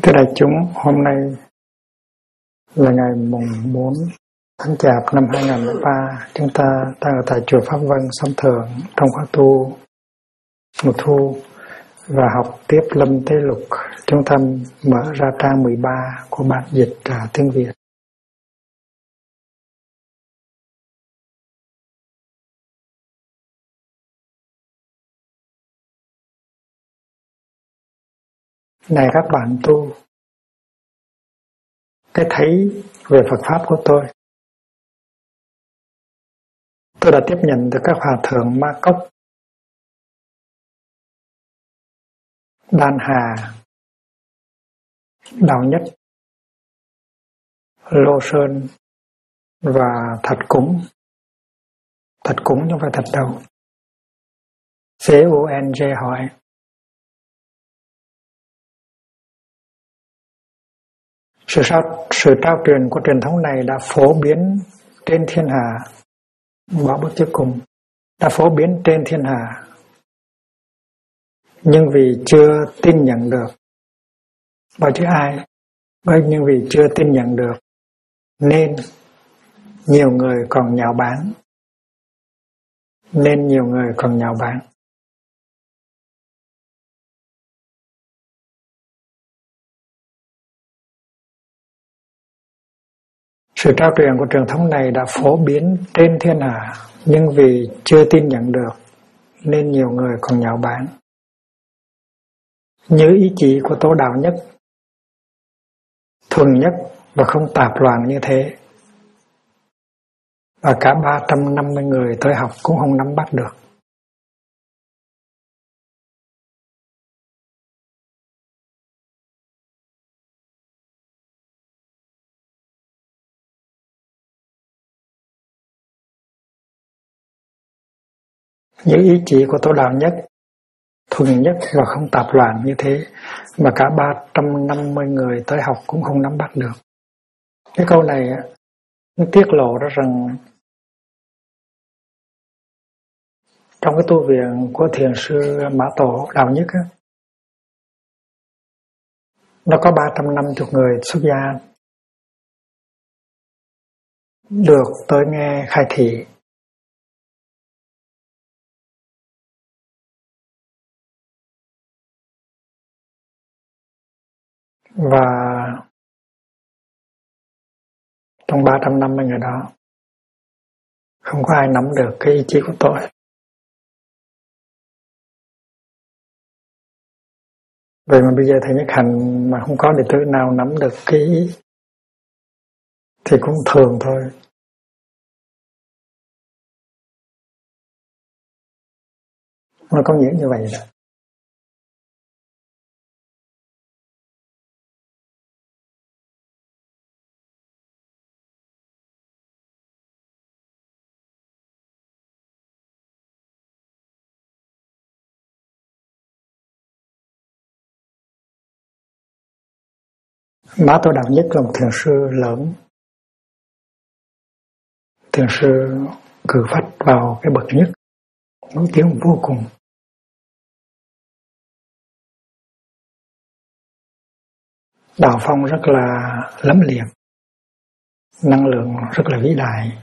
Thưa đại chúng, hôm nay là ngày mùng 4 tháng Chạp năm 2003. Chúng ta đang ở tại chùa Pháp Vân, Sông Thượng trong khóa tu mùa thu và học tiếp Lâm Tế Lục. Chúng ta mở ra trang 13 của bản dịch tiếng Việt. Này các bạn tu, cái thấy về Phật Pháp của tôi đã tiếp nhận từ các hòa thượng Ma Cốc, Đan Hà, Đạo Nhất, Lô Sơn và Thật Cúng. Thật Cúng không phải thật đâu. CUNG hỏi: Sự trao truyền của truyền thống này đã phổ biến trên thiên hạ, bỏ bước trước cùng, đã phổ biến trên thiên hạ, nhưng vì chưa tin nhận được, bởi chứ ai, nhưng vì chưa tin nhận được nên nhiều người còn nhạo báng, Sự trao truyền của truyền thống này đã phổ biến trên thiên hạ, nhưng vì chưa tin nhận được nên nhiều người còn nhạo báng. Như ý chỉ của Tổ Đạo Nhất, thuần nhất và không tạp loạn như thế, và cả 350 người tới học cũng không nắm bắt được. Như ý chỉ của Tổ Đạo Nhất, thuần nhất và không tạp loạn như thế, mà cả 350 người tới học cũng không nắm bắt được. Cái câu này nó tiết lộ ra rằng trong cái tu viện của Thiền sư Mã Tổ Đạo Nhất á, nó có 350 người xuất gia được tới nghe khai thị. Và trong 350 người đó không có ai nắm được cái ý chí của tôi. Vậy mà bây giờ thầy Nhất Hạnh mà không có đệ tử nào nắm được cái ý thì cũng thường thôi. Nó có nghĩa như vậy đó. Mã Tổ Đạo Nhất là một thiền sư lớn, thiền sư cử phách vào cái bậc nhất, nổi tiếng vô cùng. Đạo phong rất là lẫm liệt, năng lượng rất là vĩ đại.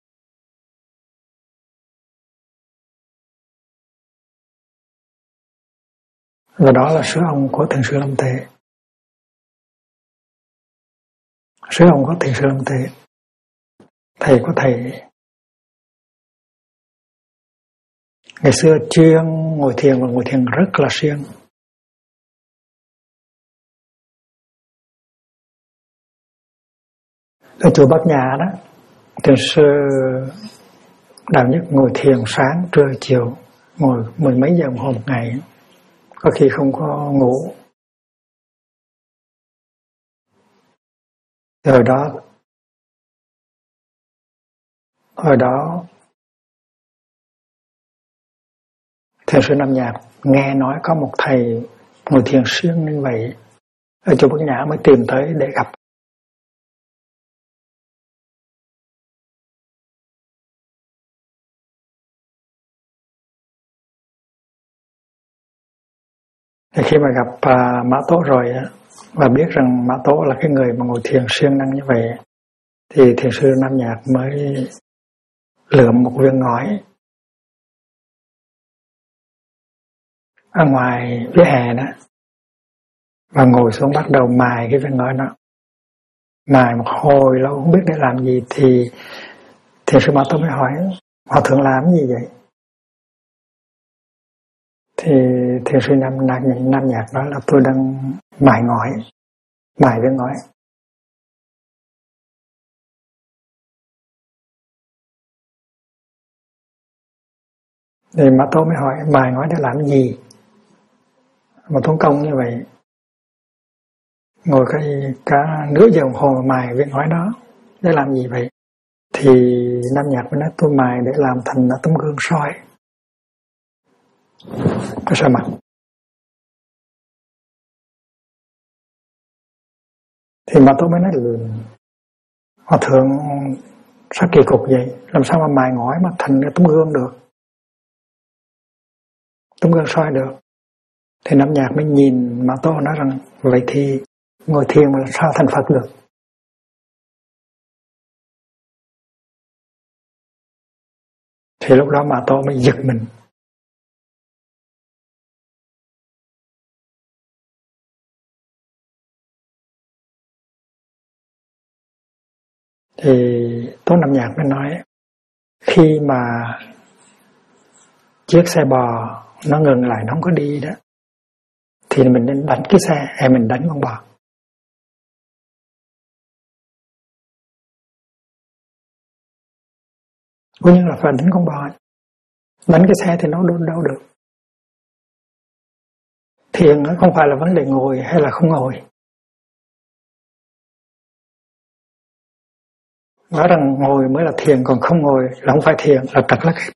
Và đó là sứ ông của thiền sư Lâm Tế. Sứ ông của thiền sư Lâm Tế, thầy của thầy. Ngày xưa chuyên ngồi thiền và ngồi thiền rất là siêng. Ở chùa Bát Nhã đó, thiền sư Đạo Nhất ngồi thiền sáng, trưa, chiều, ngồi mười mấy giờ đồng hồ một ngày, có khi không có ngủ. Hồi đó thiền sư Nam Nhạc nghe nói có một thầy ngồi thiền siêng như vậy, ở chùa Bát Nhã mới tìm tới để gặp. Thì khi mà gặp Mã Tổ rồi, và biết rằng Mã Tố là cái người mà ngồi thiền siêng năng như vậy, thì thiền sư Nam Nhạc mới lượm một viên ngói ở ngoài vỉa hè đó và ngồi xuống bắt đầu mài cái viên ngói đó. Mài một hồi lâu không biết để làm gì, thì thiền sư Mã Tố mới hỏi Hòa thượng làm gì vậy? Thì thiền sư Nam Nhạc nói là tôi đang mài ngói, mài viên ngói. Thì Mã Tố mới hỏi mài ngói để làm gì mà tốn công như vậy, ngồi cả nửa giờ đồng hồ mài viên ngói đó để làm gì vậy? Thì Nam Nhạc mới nói tôi mài để làm thành tấm gương soi cái soi mặt. Thì Mã Tố mới nói là Hòa thượng sao kỳ cục vậy, làm sao mà mài ngói mà thành cái tấm gương được, tấm gương soi được? Thì Nam Nhạc mới nhìn Mã Tố nói rằng vậy thì ngồi thiền mà làm sao thành Phật được? Thì lúc đó Mã Tố mới giật mình. Thì Tố Nam Nhạc mới nói khi mà chiếc xe bò nó ngừng lại, nó không có đi đó, thì mình nên đánh cái xe hay mình đánh con bò? Có nhiên là phải đánh con bò. Đánh cái xe thì nó đâu được. Thiền nó không phải là vấn đề ngồi hay là không ngồi. Nói rằng ngồi mới là thiền, còn không ngồi là không phải thiền, là trật lắc.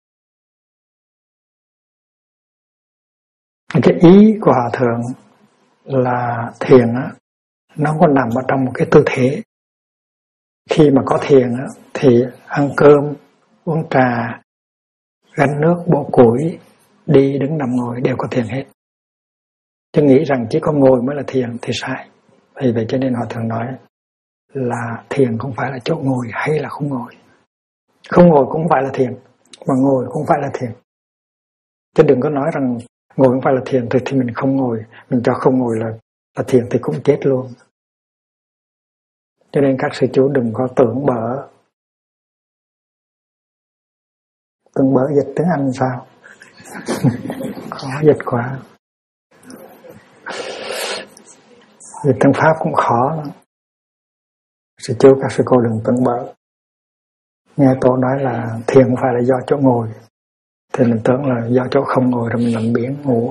Cái ý của Hòa thượng là thiền á, nó có nằm ở trong một cái tư thế. Khi mà có thiền á, thì ăn cơm, uống trà, gánh nước, bổ củi, đi đứng nằm ngồi đều có thiền hết. Chứ nghĩ rằng chỉ có ngồi mới là thiền thì sai. Vì vậy cho nên Hòa thượng nói là thiền không phải là chỗ ngồi hay là không ngồi. Không ngồi cũng không phải là thiền, mà ngồi cũng không phải là thiền. Chứ đừng có nói rằng ngồi không phải là thiền thì mình không ngồi, mình cho không ngồi là thiền thì cũng chết luôn. Cho nên các sư chú đừng có tưởng bở. Tưởng bở dịch tiếng Anh sao? Khó dịch quá. Dịch tiếng Pháp cũng khó lắm. Sư chú các sư cô đừng tưởng bở. Nghe Tổ nói là thiền không phải là do chỗ ngồi, thì mình tưởng là do chỗ không ngồi rồi mình nằm biển ngủ.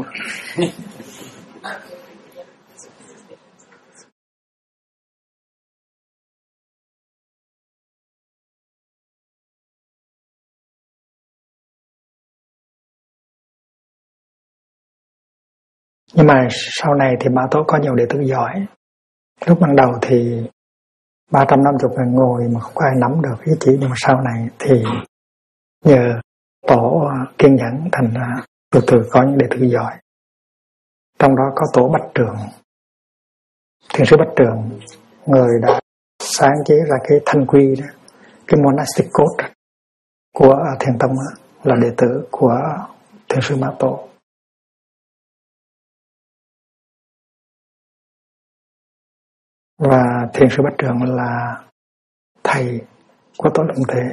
Nhưng mà sau này thì Mã Tố có nhiều đệ tử giỏi. Lúc ban đầu thì 350 người ngồi mà không có ai nắm được ý chỉ, nhưng mà sau này thì nhờ Tổ kiên nhẫn thành ra từ từ có những đệ tử giỏi. Trong đó có Tổ Bách Trường, thiền sư Bách Trường, người đã sáng chế ra cái thanh quy đó, cái monastic code của Thiền Tông đó, là đệ tử của thiền sư Mã Tổ. Và thiền sư Bách Trường là thầy của Tổ Lượng Thế.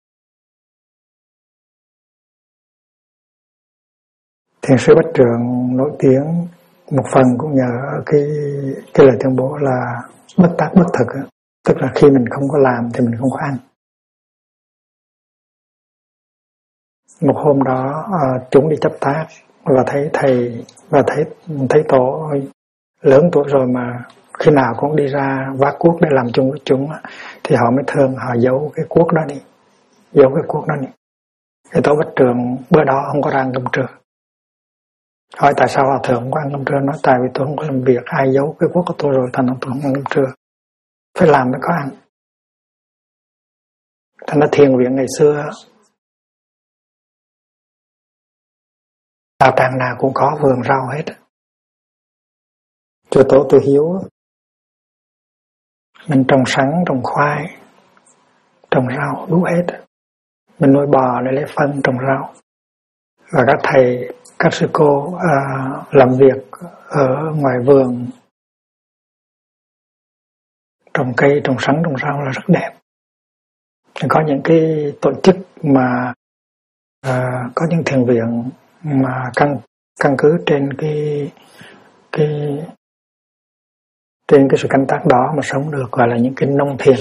Thiền sư Bách Trường nổi tiếng một phần cũng nhờ cái lời tuyên bố là bất tác bất thực, tức là khi mình không có làm thì mình không có ăn. Một hôm đó chúng đi chấp tác và thấy thầy và thấy Tổ lớn tuổi rồi mà khi nào cũng đi ra vác cuốc để làm chung với chúng, thì họ mới thương, họ giấu cái cuốc đó đi, giấu cái cuốc đó đi. Cái Tổ Bách Trường bữa đó không có ra ăn cơm trưa. Hỏi tại sao Hòa thượng không có ăn cơm trưa? Nói tại vì tôi không có làm việc, ai giấu cái cuốc của tôi rồi, thành ra tôi không ăn cơm trưa, phải làm mới có ăn. Thành ra thiền viện ngày xưa đạo tràng nào cũng có vườn rau hết. Chùa Tổ Từ Hiếu Mình trồng sắn, trồng khoai, trồng rau đủ hết. Mình nuôi bò để lấy phân trồng rau. Và các thầy, các sư cô làm việc ở ngoài vườn trồng cây, trồng sắn, trồng rau là rất đẹp. Có những cái tổ chức mà có những thiền viện mà căn cứ trên trên cái sự canh tác đó mà sống được, gọi là những cái nông thiền,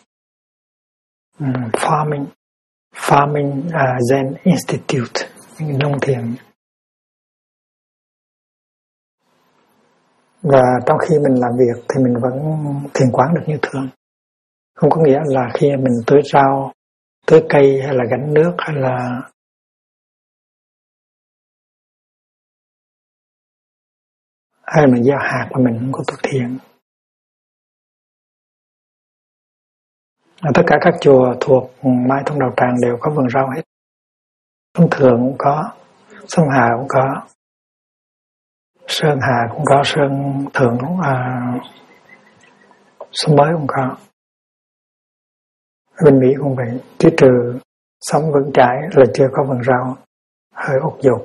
farming Zen Institute, những nông thiền. Và trong khi mình làm việc thì mình vẫn thiền quán được như thường. Không có nghĩa là khi mình tưới rau, tưới cây hay là gánh nước hay là mình gieo hạt mà mình không có tu thiền. Tất cả các chùa thuộc Mai Thông Đạo Tràng đều có vườn rau hết. Thông Thường cũng có, Sông Hà cũng có, Sơn Hà cũng có, Sơn Thượng cũng Sông Mới cũng có. Bên Mỹ cũng vậy, chứ trừ sống vững chãi là chưa có vườn rau, hơi út dục.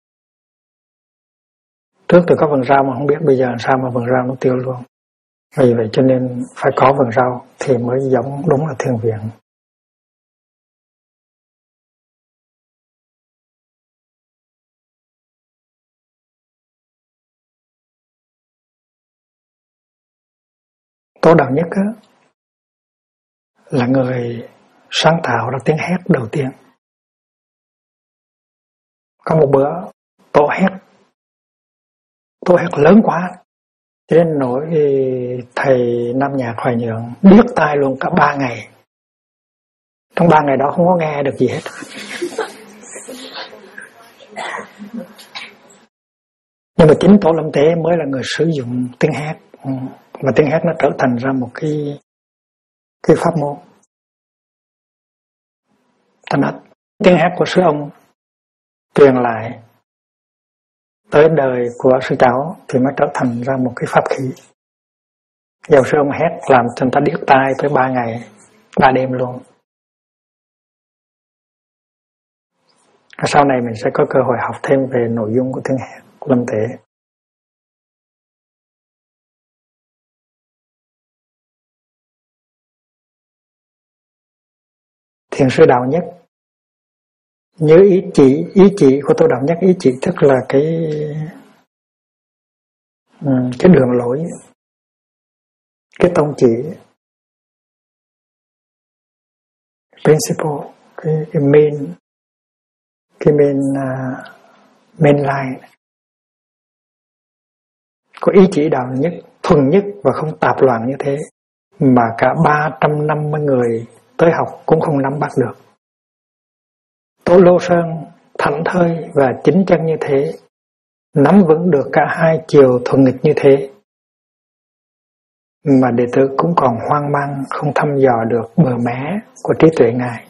Trước thì có vườn rau mà không biết bây giờ làm sao mà vườn rau nó tiêu luôn. Vì vậy cho nên phải có vườn rau thì mới giống đúng là thiền viện. Tô Đạo Nhất á, là người sáng tạo ra tiếng hét đầu tiên. Có một bữa Tô hét lớn quá, cho nên nỗi thầy Nam Nhạc Hoài Nhượng điếc tai luôn cả 3 ngày. Trong 3 ngày đó không có nghe được gì hết. Nhưng mà chính Tổ Lâm Tế mới là người sử dụng tiếng hét, và tiếng hét nó trở thành ra một cái pháp môn. Thành ra tiếng hét của sư ông truyền lại tới đời của sư cháu thì mới trở thành ra một cái pháp khí. Dầu sư ông hét làm cho người ta điếc tai tới 3 ngày 3 đêm luôn. Sau này mình sẽ có cơ hội học thêm về nội dung của tiếng hét của Lâm Tế. Thiền sư Đạo Nhất nhớ ý chỉ của Tô Đạo Nhất. Ý chỉ tức là cái đường lối, cái tông chỉ, principle, cái main line có ý chỉ Đạo Nhất thuần nhất và không tạp loạn như thế mà cả 350 người tới học cũng không nắm bắt được. Tổ Lô Sơn thảnh thơi và chính chân như thế, nắm vững được cả hai chiều thuần nghịch như thế, mà đệ tử cũng còn hoang mang không thăm dò được bờ mé của trí tuệ Ngài.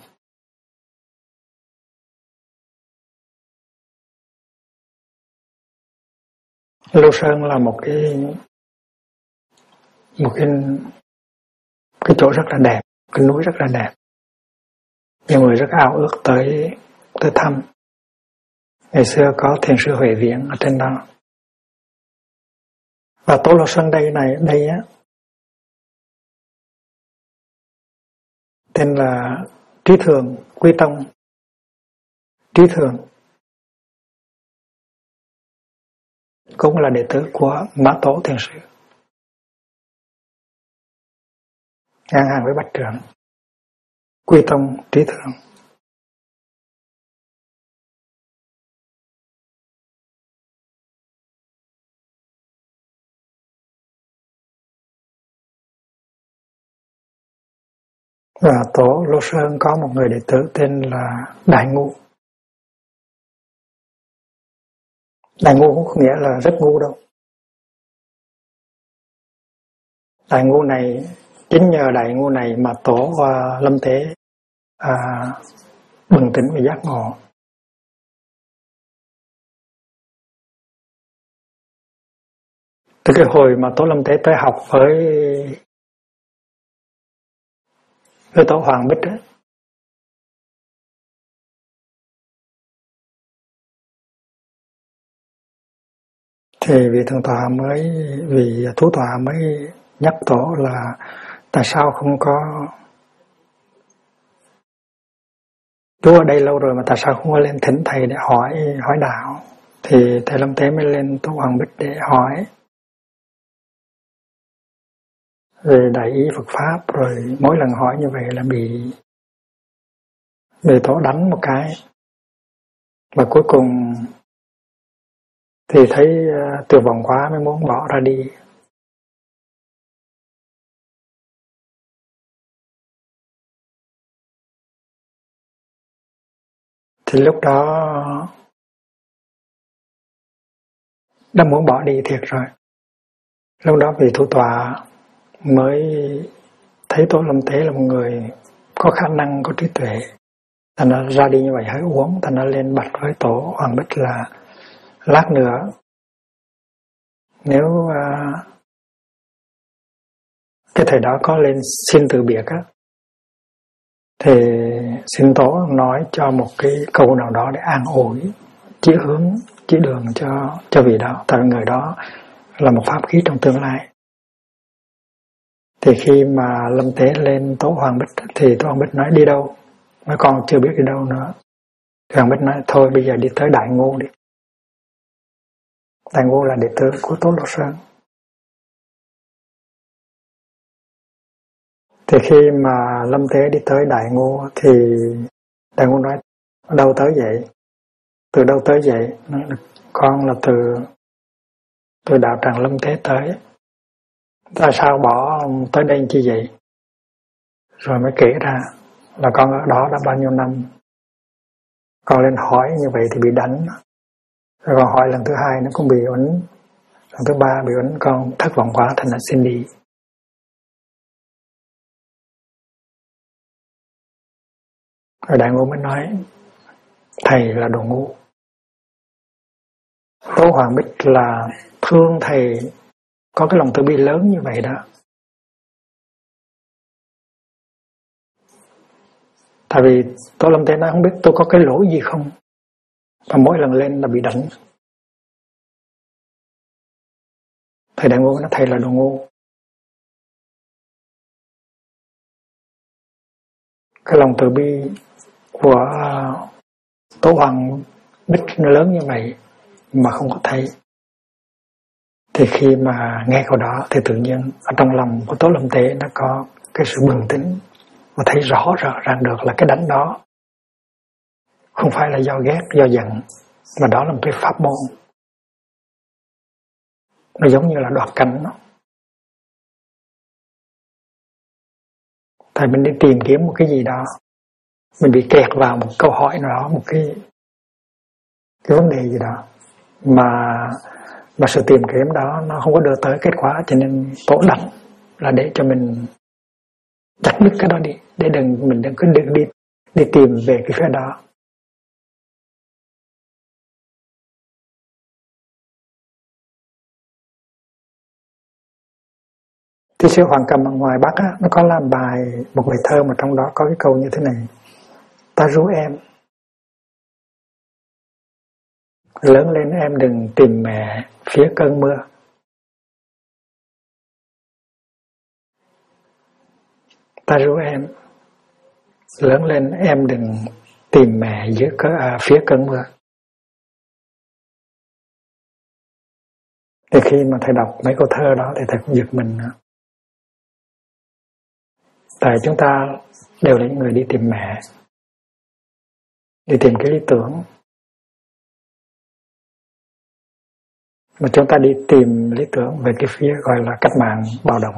Lô Sơn là một cái chỗ rất là đẹp, cái núi rất là đẹp. Nhiều người rất ao ước tới thăm. Ngày xưa có thiền sư Huệ Viễn ở trên đó. Và Tổ Lô Sơn đây á, tên là Trí Thường Quy Tông. Trí Thường cũng là đệ tử của Mã Tổ Thiền Sư, ngang hàng với Bách Trưởng. Quy Tông Trí Thường. Và Tổ Lô Sơn có một người đệ tử tên là Đại Ngu. Đại Ngu cũng không nghĩa là rất ngu đâu. Đại Ngu này, chính nhờ Đại Ngu này mà Tổ Lâm Tế bừng tỉnh và giác ngộ. Từ cái hồi mà Tổ Lâm Tế tới học với với tổ Hoàng Bích ấy. Thì vị thượng tọa mới, vị thủ tọa mới nhắc tổ là tại sao không có chú ở đây lâu rồi mà tại sao không có lên thỉnh thầy để hỏi đạo. Thì thầy Lâm Tế mới lên tổ Hoàng Bích để hỏi về đại ý Phật pháp, rồi mỗi lần hỏi như vậy là bị tổ đánh một cái, và cuối cùng thì thấy tuyệt vọng quá mới muốn bỏ ra đi. Thì lúc đó đã muốn bỏ đi thiệt rồi. Lúc đó vị thủ tọa mới thấy tổ Lâm Tế là một người có khả năng, có trí tuệ, thành nó ra đi như vậy hơi uống, thành nó lên bạch với tổ Hoàng Bích là lát nữa nếu cái thời đó có lên xin từ biệt á, thì xin tổ nói cho một cái câu nào đó để an ủi, chỉ hướng, chỉ đường cho vị đó, tại người đó là một pháp khí trong tương lai. Thì khi mà Lâm Tế lên tổ Hoàng Bích thì tổ Hoàng Bích nói đi đâu, mấy con chưa biết đi đâu nữa. Thì Hoàng Bích nói thôi bây giờ đi tới Đại Ngô đi. Đại Ngô là đệ tử của Tổ Lô Sơn. Thì khi mà Lâm Tế đi tới Đại Ngô thì Đại Ngô nói đâu tới vậy? Từ đâu tới vậy? Nói, con là từ đạo tràng Lâm Tế tới. Tại sao bỏ tới đây chi vậy? Rồi mới kể ra là con ở đó đã bao nhiêu năm. Con lên hỏi như vậy thì bị đánh. Rồi con hỏi lần thứ hai nó cũng bị uẩn. Lần thứ ba bị uẩn, con thất vọng quá thành là xin đi. Rồi Đại Ngô mới nói thầy là đồ ngu. Tổ Hoàng Bích là thương thầy, có cái lòng từ bi lớn như vậy đó. Tại vì Tổ Lâm Tế nói không biết tôi có cái lỗi gì không, và mỗi lần lên là bị đánh. Thầy Đại Ngô nói thầy là đồ ngu. Cái lòng từ bi của Tổ Hoàng Bích nó lớn như vậy mà không có thấy. Thì khi mà nghe câu đó thì tự nhiên ở trong lòng của Tổ Lâm Tế nó có cái sự bừng tỉnh, và thấy rõ ràng được là cái đánh đó không phải là do ghét, do giận, mà đó là một cái pháp môn. Nó giống như là đoạt cảnh. Tại mình đi tìm kiếm một cái gì đó, mình bị kẹt vào một câu hỏi nào đó, một cái vấn đề gì đó, mà sự tìm kiếm đó nó không có đưa tới kết quả, cho nên Tổ đánh là để cho mình chặt đứt cái đó đi, để mình đừng đi tìm về cái phía đó. Tiến sĩ Hoàng Cầm ở ngoài Bắc á, nó có làm một bài thơ mà trong đó có cái câu như thế này: ta ru em, lớn lên em đừng tìm mẹ phía cơn mưa. Ta ru em, lớn lên em đừng tìm mẹ phía cơn mưa. Thì khi mà thầy đọc mấy câu thơ đó thì thầy cũng giật mình nữa. Tại chúng ta đều là những người đi tìm mẹ, đi tìm cái lý tưởng. Mà chúng ta đi tìm lý tưởng về cái phía gọi là cách mạng bạo động,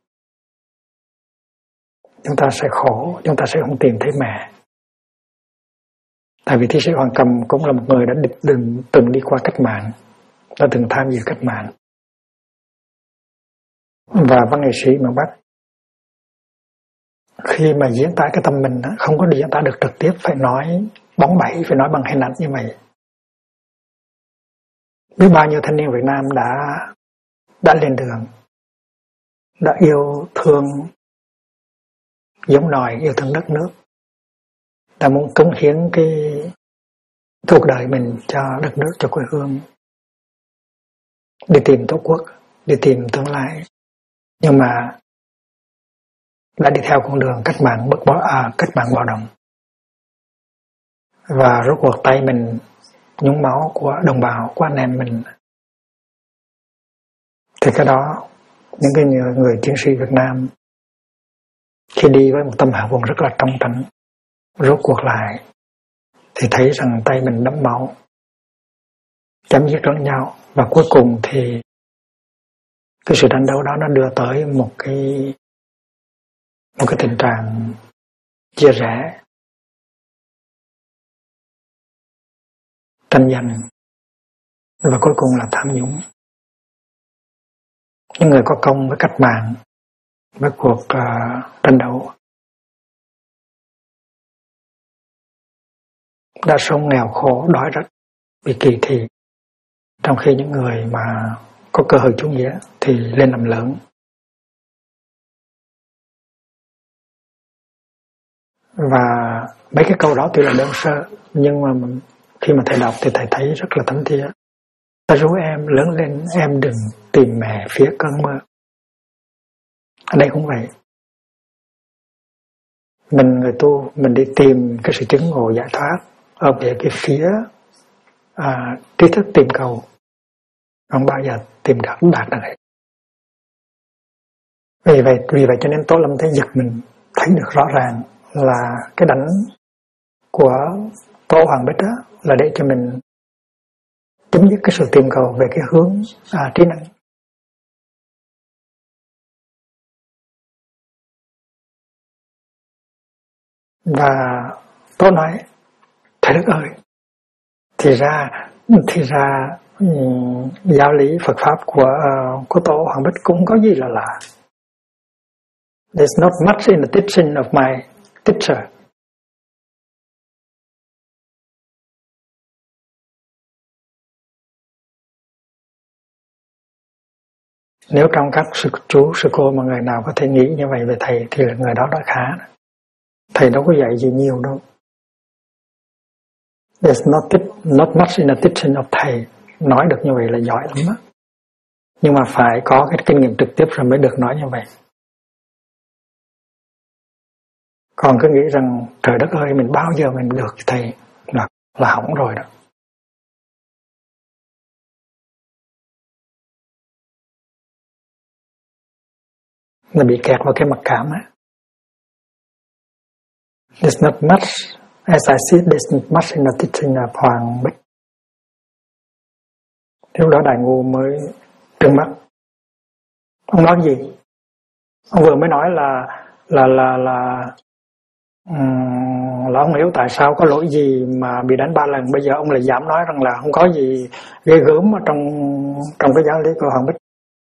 chúng ta sẽ khổ, chúng ta sẽ không tìm thấy mẹ. Tại vì thi sĩ Hoàng Cầm cũng là một người đã từng đi qua cách mạng, đã từng tham dự cách mạng. Và văn nghệ sĩ miền Bắc khi mà diễn tả cái tâm mình không có diễn tả được trực tiếp, phải nói bóng bẩy, phải nói bằng hình ảnh như vậy. Biết bao nhiêu thanh niên Việt Nam đã lên đường, đã yêu thương giống nòi yêu thương đất nước. Ta muốn cống hiến cái cuộc đời mình cho đất nước, cho quê hương, đi tìm tổ quốc, đi tìm tương lai. Nhưng mà đã đi theo con đường cách mạng cách mạng bạo động, và rốt cuộc tay mình nhúng máu của đồng bào, của anh em mình, thì cái đó những cái người chiến sĩ Việt Nam khi đi với một tâm hạ vùng rất là trong trắng, rốt cuộc lại thì thấy rằng tay mình đẫm máu, chém giết lẫn nhau, và cuối cùng thì cái sự đánh đấu đó nó đưa tới một cái tình trạng chia rẽ, tranh giành, và cuối cùng là tham nhũng. Những người có công với cách mạng, với cuộc tranh đấu, đã sống nghèo khổ, đói rách, bị kỳ thị, trong khi những người mà có cơ hội chủ nghĩa thì lên làm lớn. Và mấy cái câu đó tuy là đơn sơ, nhưng mà khi mà thầy đọc thì thầy thấy rất là thấm thía. Ta ru em lớn lên, em đừng tìm mẹ phía cơn mơ. Ở đây cũng vậy. Mình người tu, mình đi tìm cái sự chứng ngộ giải thoát ở về cái phía trí thức tìm cầu, không bao giờ tìm đạt được đấy. Vì vậy cho nên Tổ Lâm Thế giật mình thấy được rõ ràng là cái đánh của Tổ Hoàng Bích đó là để cho mình chấm dứt cái sự tìm cầu về cái hướng trí năng. Và Tổ nói: Thầy Đức ơi, thì ra giáo lý Phật pháp của Tổ Hoàng Bích cũng có gì là lạ. There's not much in the teaching of my teacher. Nếu trong các sư chú, sư cô mà người nào có thể nghĩ như vậy về thầy thì là người đó đã khá. Thầy đâu có dạy gì nhiều đâu. There's not much in the teaching of thầy. Nói được như vậy là giỏi lắm á. Nhưng mà phải có cái kinh nghiệm trực tiếp rồi mới được nói như vậy. Còn cứ nghĩ rằng trời đất ơi, mình bao giờ mình được thầy là hỏng rồi đó. Là bị kẹt vào cái mặc cảm á. There's not much, as I see, there's not much in the teaching of Hoàng Bích. Lúc đó Đại Ngu mới trừng mắt. Ông nói gì? Ông vừa mới nói là ông hiểu tại sao có lỗi gì mà bị đánh 3 lần. Bây giờ ông lại dám nói rằng là không có gì ghê gớm ở trong cái giáo lý của Hoàng Bích.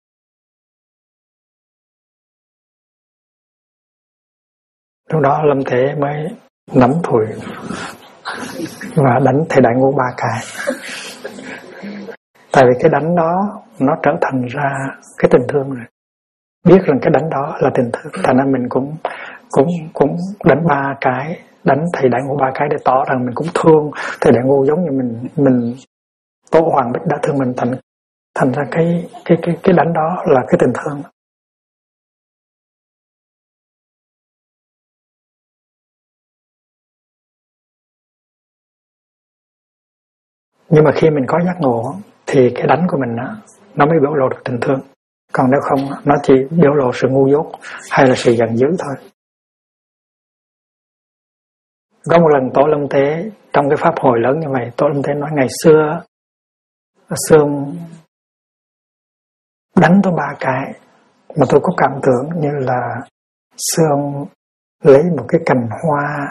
Lúc đó Lâm Thế mới nắm thùi và đánh thầy Đại Ngu 3 cái. Tại vì cái đánh đó nó trở thành ra cái tình thương rồi. Biết rằng cái đánh đó là tình thương, thành ra mình cũng đánh 3 cái, đánh thầy Đại Ngu 3 cái để tỏ rằng mình cũng thương thầy Đại Ngu giống như mình Tổ Hoàng Bích đã thương mình, thành ra cái đánh đó là cái tình thương. Nhưng mà khi mình có giác ngộ thì cái đánh của mình nó mới biểu lộ được tình thương. Còn nếu không, nó chỉ biểu lộ sự ngu dốt hay là sự giận dữ thôi. Có một lần Tổ Lâm Thế trong cái pháp hội lớn như vậy, Tổ Lâm Thế nói ngày xưa Sương đánh tôi 3 cái, mà tôi có cảm tưởng như là Sương lấy một cái cành hoa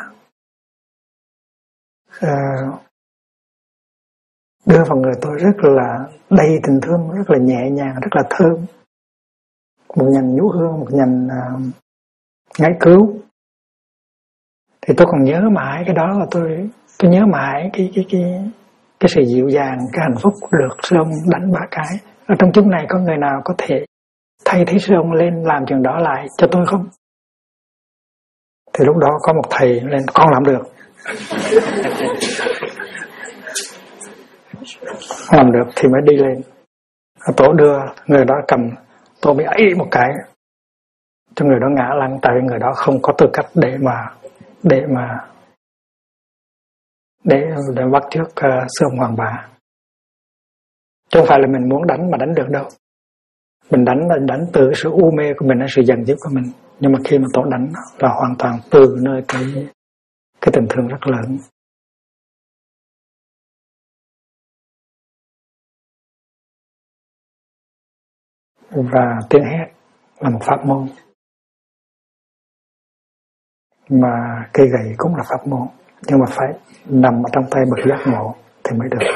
đưa vào người tôi rất là đầy tình thương, rất là nhẹ nhàng, rất là thơm. Một nhành nhũ hương, một nhành ngải cứu. Thì tôi còn nhớ mãi cái đó, là tôi nhớ mãi cái sự dịu dàng, cái hạnh phúc được sư ông đánh 3 cái. Ở trong chúng này có người nào có thể thay thế sư ông lên làm chuyện đó lại cho tôi không? Thì lúc đó có một thầy lên, con làm được. Làm được thì mới đi lên. Tổ đưa người đó cầm, Tổ bị ấy một cái cho người đó ngã lăn, tại vì người đó không có tư cách để bắt chước sư ông Hoàng Bá. Chứ không phải là mình muốn đánh mà đánh được đâu. Mình đánh từ sự u mê của mình, sự giận dữ của mình. Nhưng mà khi mà Tổ đánh là hoàn toàn từ nơi cái tình thương rất lớn. Và tiếng hét là một pháp môn, mà cây gậy cũng là pháp môn, nhưng mà phải nằm ở trong tay bậc giác ngộ thì mới được.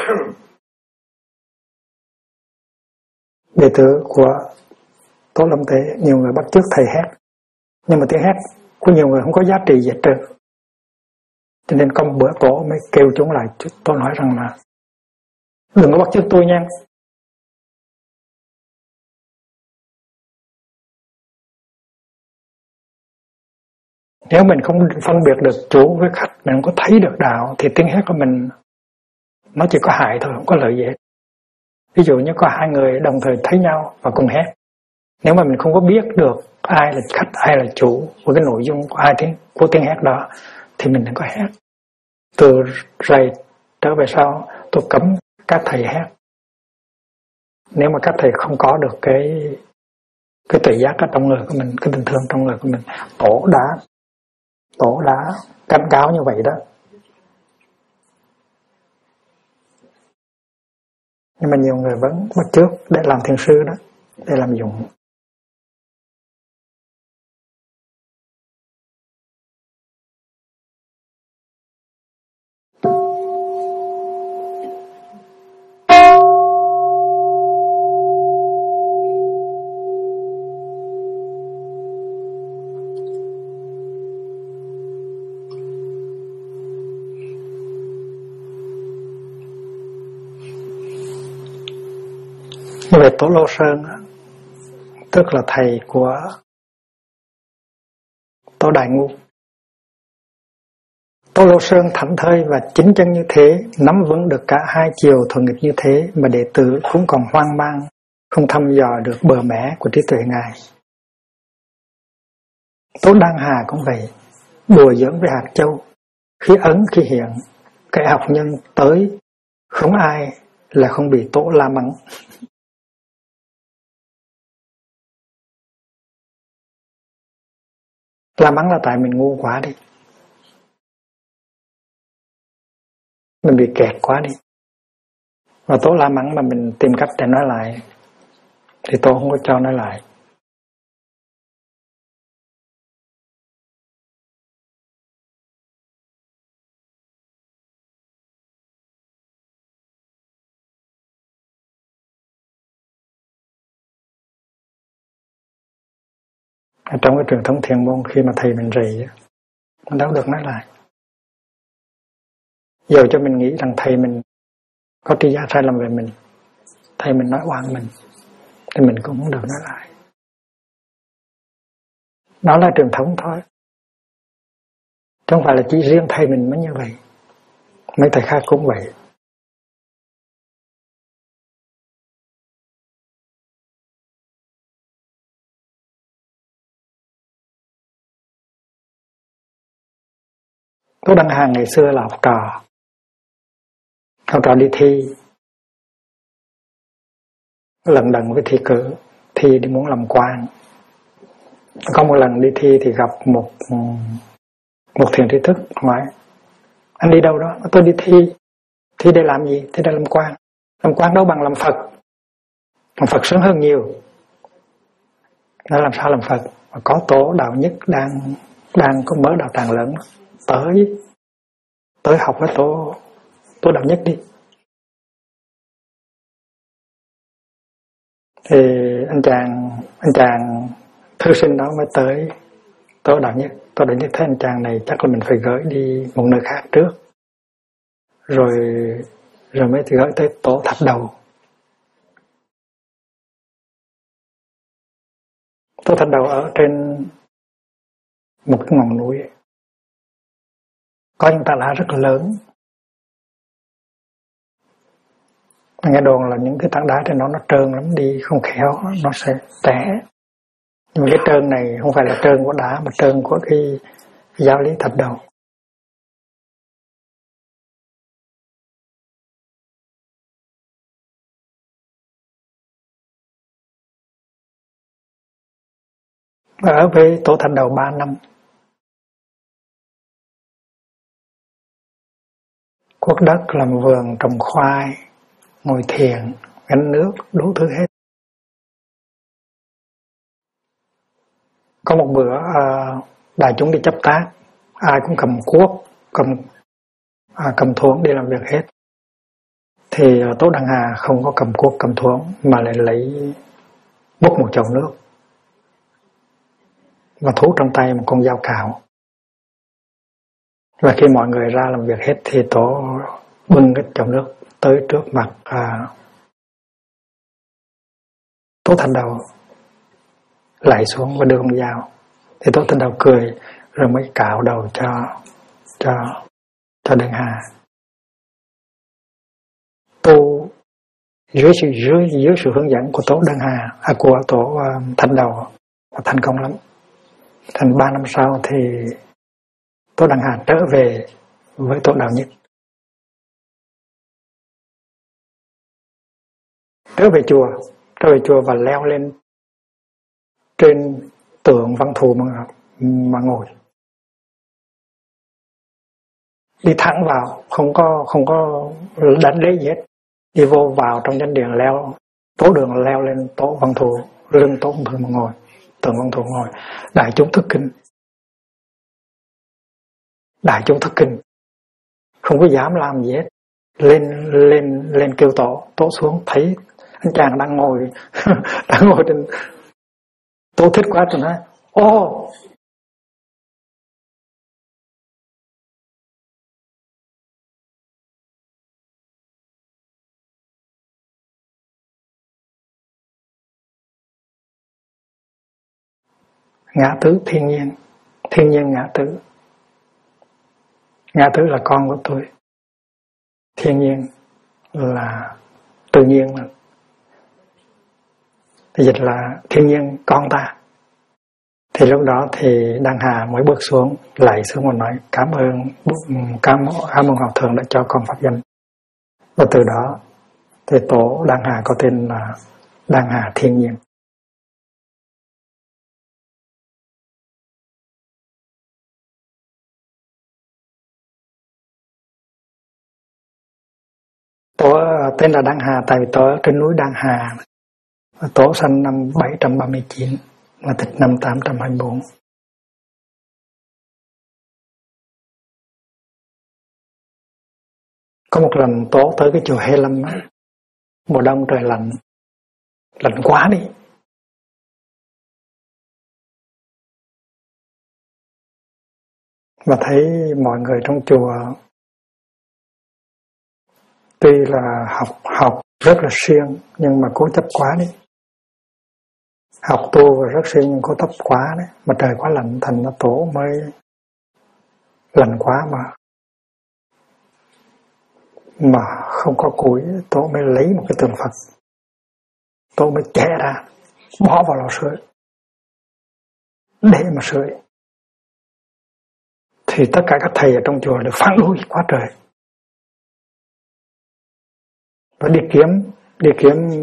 Đệ tử của Tổ Lâm Tế, nhiều người bắt chước thầy hét, nhưng mà tiếng hét của nhiều người không có giá trị gì hết trơn. Cho nên có một bữa Tổ mới kêu chúng lại, Tổ nói rằng là đừng có bắt chước tôi nha. Nếu mình không phân biệt được chủ với khách, mình không có thấy được đạo, thì tiếng hét của mình nó chỉ có hại thôi, không có lợi gì hết. Ví dụ như có hai người đồng thời thấy nhau và cùng hét, nếu mà mình không có biết được ai là khách, ai là chủ của cái nội dung của tiếng hét đó, thì mình đừng có hét. Từ rày trở về sau, tôi cấm các thầy hét. Nếu mà các thầy không có được cái tự giác ở trong người của mình, cái tình thương trong người của mình, Tổ đã cảnh cáo như vậy đó. Nhưng mà nhiều người vẫn bắt chước để làm thiền sư đó, để làm dụng. Về Tổ Lô Sơn, tức là thầy của Tổ Đại Ngu. Tổ Lô Sơn thảnh thơi và chính chân như thế, nắm vững được cả hai chiều thuận nghịch như thế, mà đệ tử cũng còn hoang mang, không thăm dò được bờ mẽ của trí tuệ Ngài. Tổ Đăng Hà cũng vậy, đùa giỡn với hạt châu, khi ấn khi hiện, kẻ học nhân tới, không ai là không bị Tổ la mắng. La mắng là tại mình ngu quá đi, mình bị kẹt quá đi. Và Tổ la mắng mà mình tìm cách để nói lại, thì Tổ không có cho nói lại. Trong cái truyền thống thiền môn, khi mà thầy mình rầy, mình đâu được nói lại. Giờ cho mình nghĩ rằng thầy mình có tri giác sai lầm về mình, thầy mình nói oan mình, thì mình cũng không được nói lại. Đó là truyền thống thôi, chứ không phải là chỉ riêng thầy mình mới như vậy, mấy thầy khác cũng vậy. Tổ Đăng Hà ngày xưa là học trò đi thi, lần đần với thi cử, thi đi muốn làm quan. Có một lần đi thi thì gặp một thiền tri thức hỏi: anh đi đâu đó? Tôi đi thi để làm gì? Thi để làm quan. Làm quan đâu bằng làm Phật, làm Phật sướng hơn nhiều. Nó làm sao làm Phật? Mà có Tổ Đạo Nhất đang có mở đạo tràng lớn, tới học với Tổ Đạo Nhất đi. Thì anh chàng thư sinh đó mới tới Tổ Đạo Nhất. Tổ Đạo Nhất thấy anh chàng này chắc là mình phải gửi đi một nơi khác trước, rồi mới thì gửi tới Tổ Thạch Đầu. Tổ Thạch Đầu ở trên một cái ngọn núi, Có những tảng đá rất là lớn. Nghe đồn là những cái tảng đá trên nó trơn lắm, đi không khéo nó sẽ té. Nhưng mà cái trơn này không phải là trơn của đá mà trơn của cái giáo lý thập đầu. Ở với Tổ Thành Đầu 3 năm. Quốc đất làm vườn trồng khoai, ngồi thiền, gánh nước, đủ thứ hết. Có một bữa đại chúng đi chấp tác, ai cũng cầm cuốc, cầm thuẫn đi làm việc hết. Thì Tổ Đăng Hà không có cầm cuốc cầm thuẫn mà lại lấy bốc một chậu nước và thú trong tay một con dao cạo. Và khi mọi người ra làm việc hết thì Tổ bưng cái chậu nước tới trước mặt Tổ Thành Đầu, lạy xuống và đưa con dao. Thì Tổ Thành Đầu cười rồi mới cạo đầu cho Đăng Hà. Tu dưới sự hướng dẫn của Tổ Đăng Hà, của Tổ Thành Đầu, thành công lắm. Thành 3 năm sau thì Tổ Đăng Hà trở về với Tổ Đạo Nhất. Trở về chùa và leo lên trên tượng Văn Thù mà ngồi. Đi thẳng vào, không có đánh lễ gì hết. Đi vô vào trong chánh điện, leo Tổ Đường, leo lên Tổ Văn Thù, lưng Tổ Văn Thù mà ngồi, tượng Văn Thù ngồi. Đại chúng thức kinh. Đại chúng thức kinh, không có dám làm gì hết. Lên kêu Tổ xuống, thấy anh chàng đang ngồi đang ngồi trên. Tổ thích quá rồi nói: ô, ngã tứ thiên nhiên ngã tứ. Ngã tứ là con của tôi, thiên nhiên là tự nhiên, thì dịch là thiên nhiên con ta. Thì lúc đó thì Đăng Hà mới bước xuống, lạy xuống và nói: cảm ơn Hòa Thượng đã cho con pháp danh. Và từ đó thì Tổ Đăng Hà có tên là Đăng Hà Thiên Nhiên. Tổ tên là Đăng Hà tại vì Tổ ở trên núi Đăng Hà. Tổ sanh năm 739 và tịch năm 824. Có một lần Tổ tới cái chùa Hê Lâm, mùa đông trời lạnh quá đi. Và thấy mọi người trong chùa tuy là học rất là siêng nhưng mà cố chấp quá đi. Học tu và rất siêng nhưng cố chấp quá đấy. Mà trời quá lạnh, thành ra Tổ mới lạnh quá mà không có củi. Tổ mới lấy một cái tượng Phật, Tổ mới chẻ ra bỏ vào lò sưởi để mà sưởi. Thì tất cả các thầy ở trong chùa đều phản đối quá trời và đi kiếm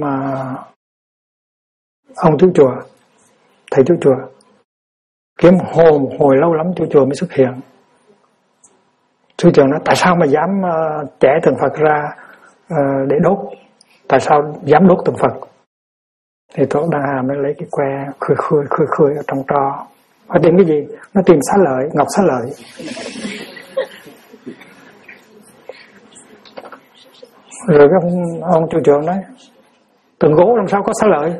ông chú chùa, thầy chú chùa, kiếm một hồi lâu lắm chú chùa mới xuất hiện. Chú chùa nói: tại sao mà dám chẻ tượng Phật ra để đốt, tại sao dám đốt tượng Phật? Thì Tổ Đăng Hà mới lấy cái que khơi ở trong tro. Và tìm cái gì? Nó tìm xá lợi, ngọc xá lợi. Rồi cái ông chủ trưởng nói: tượng gỗ làm sao có xá lợi?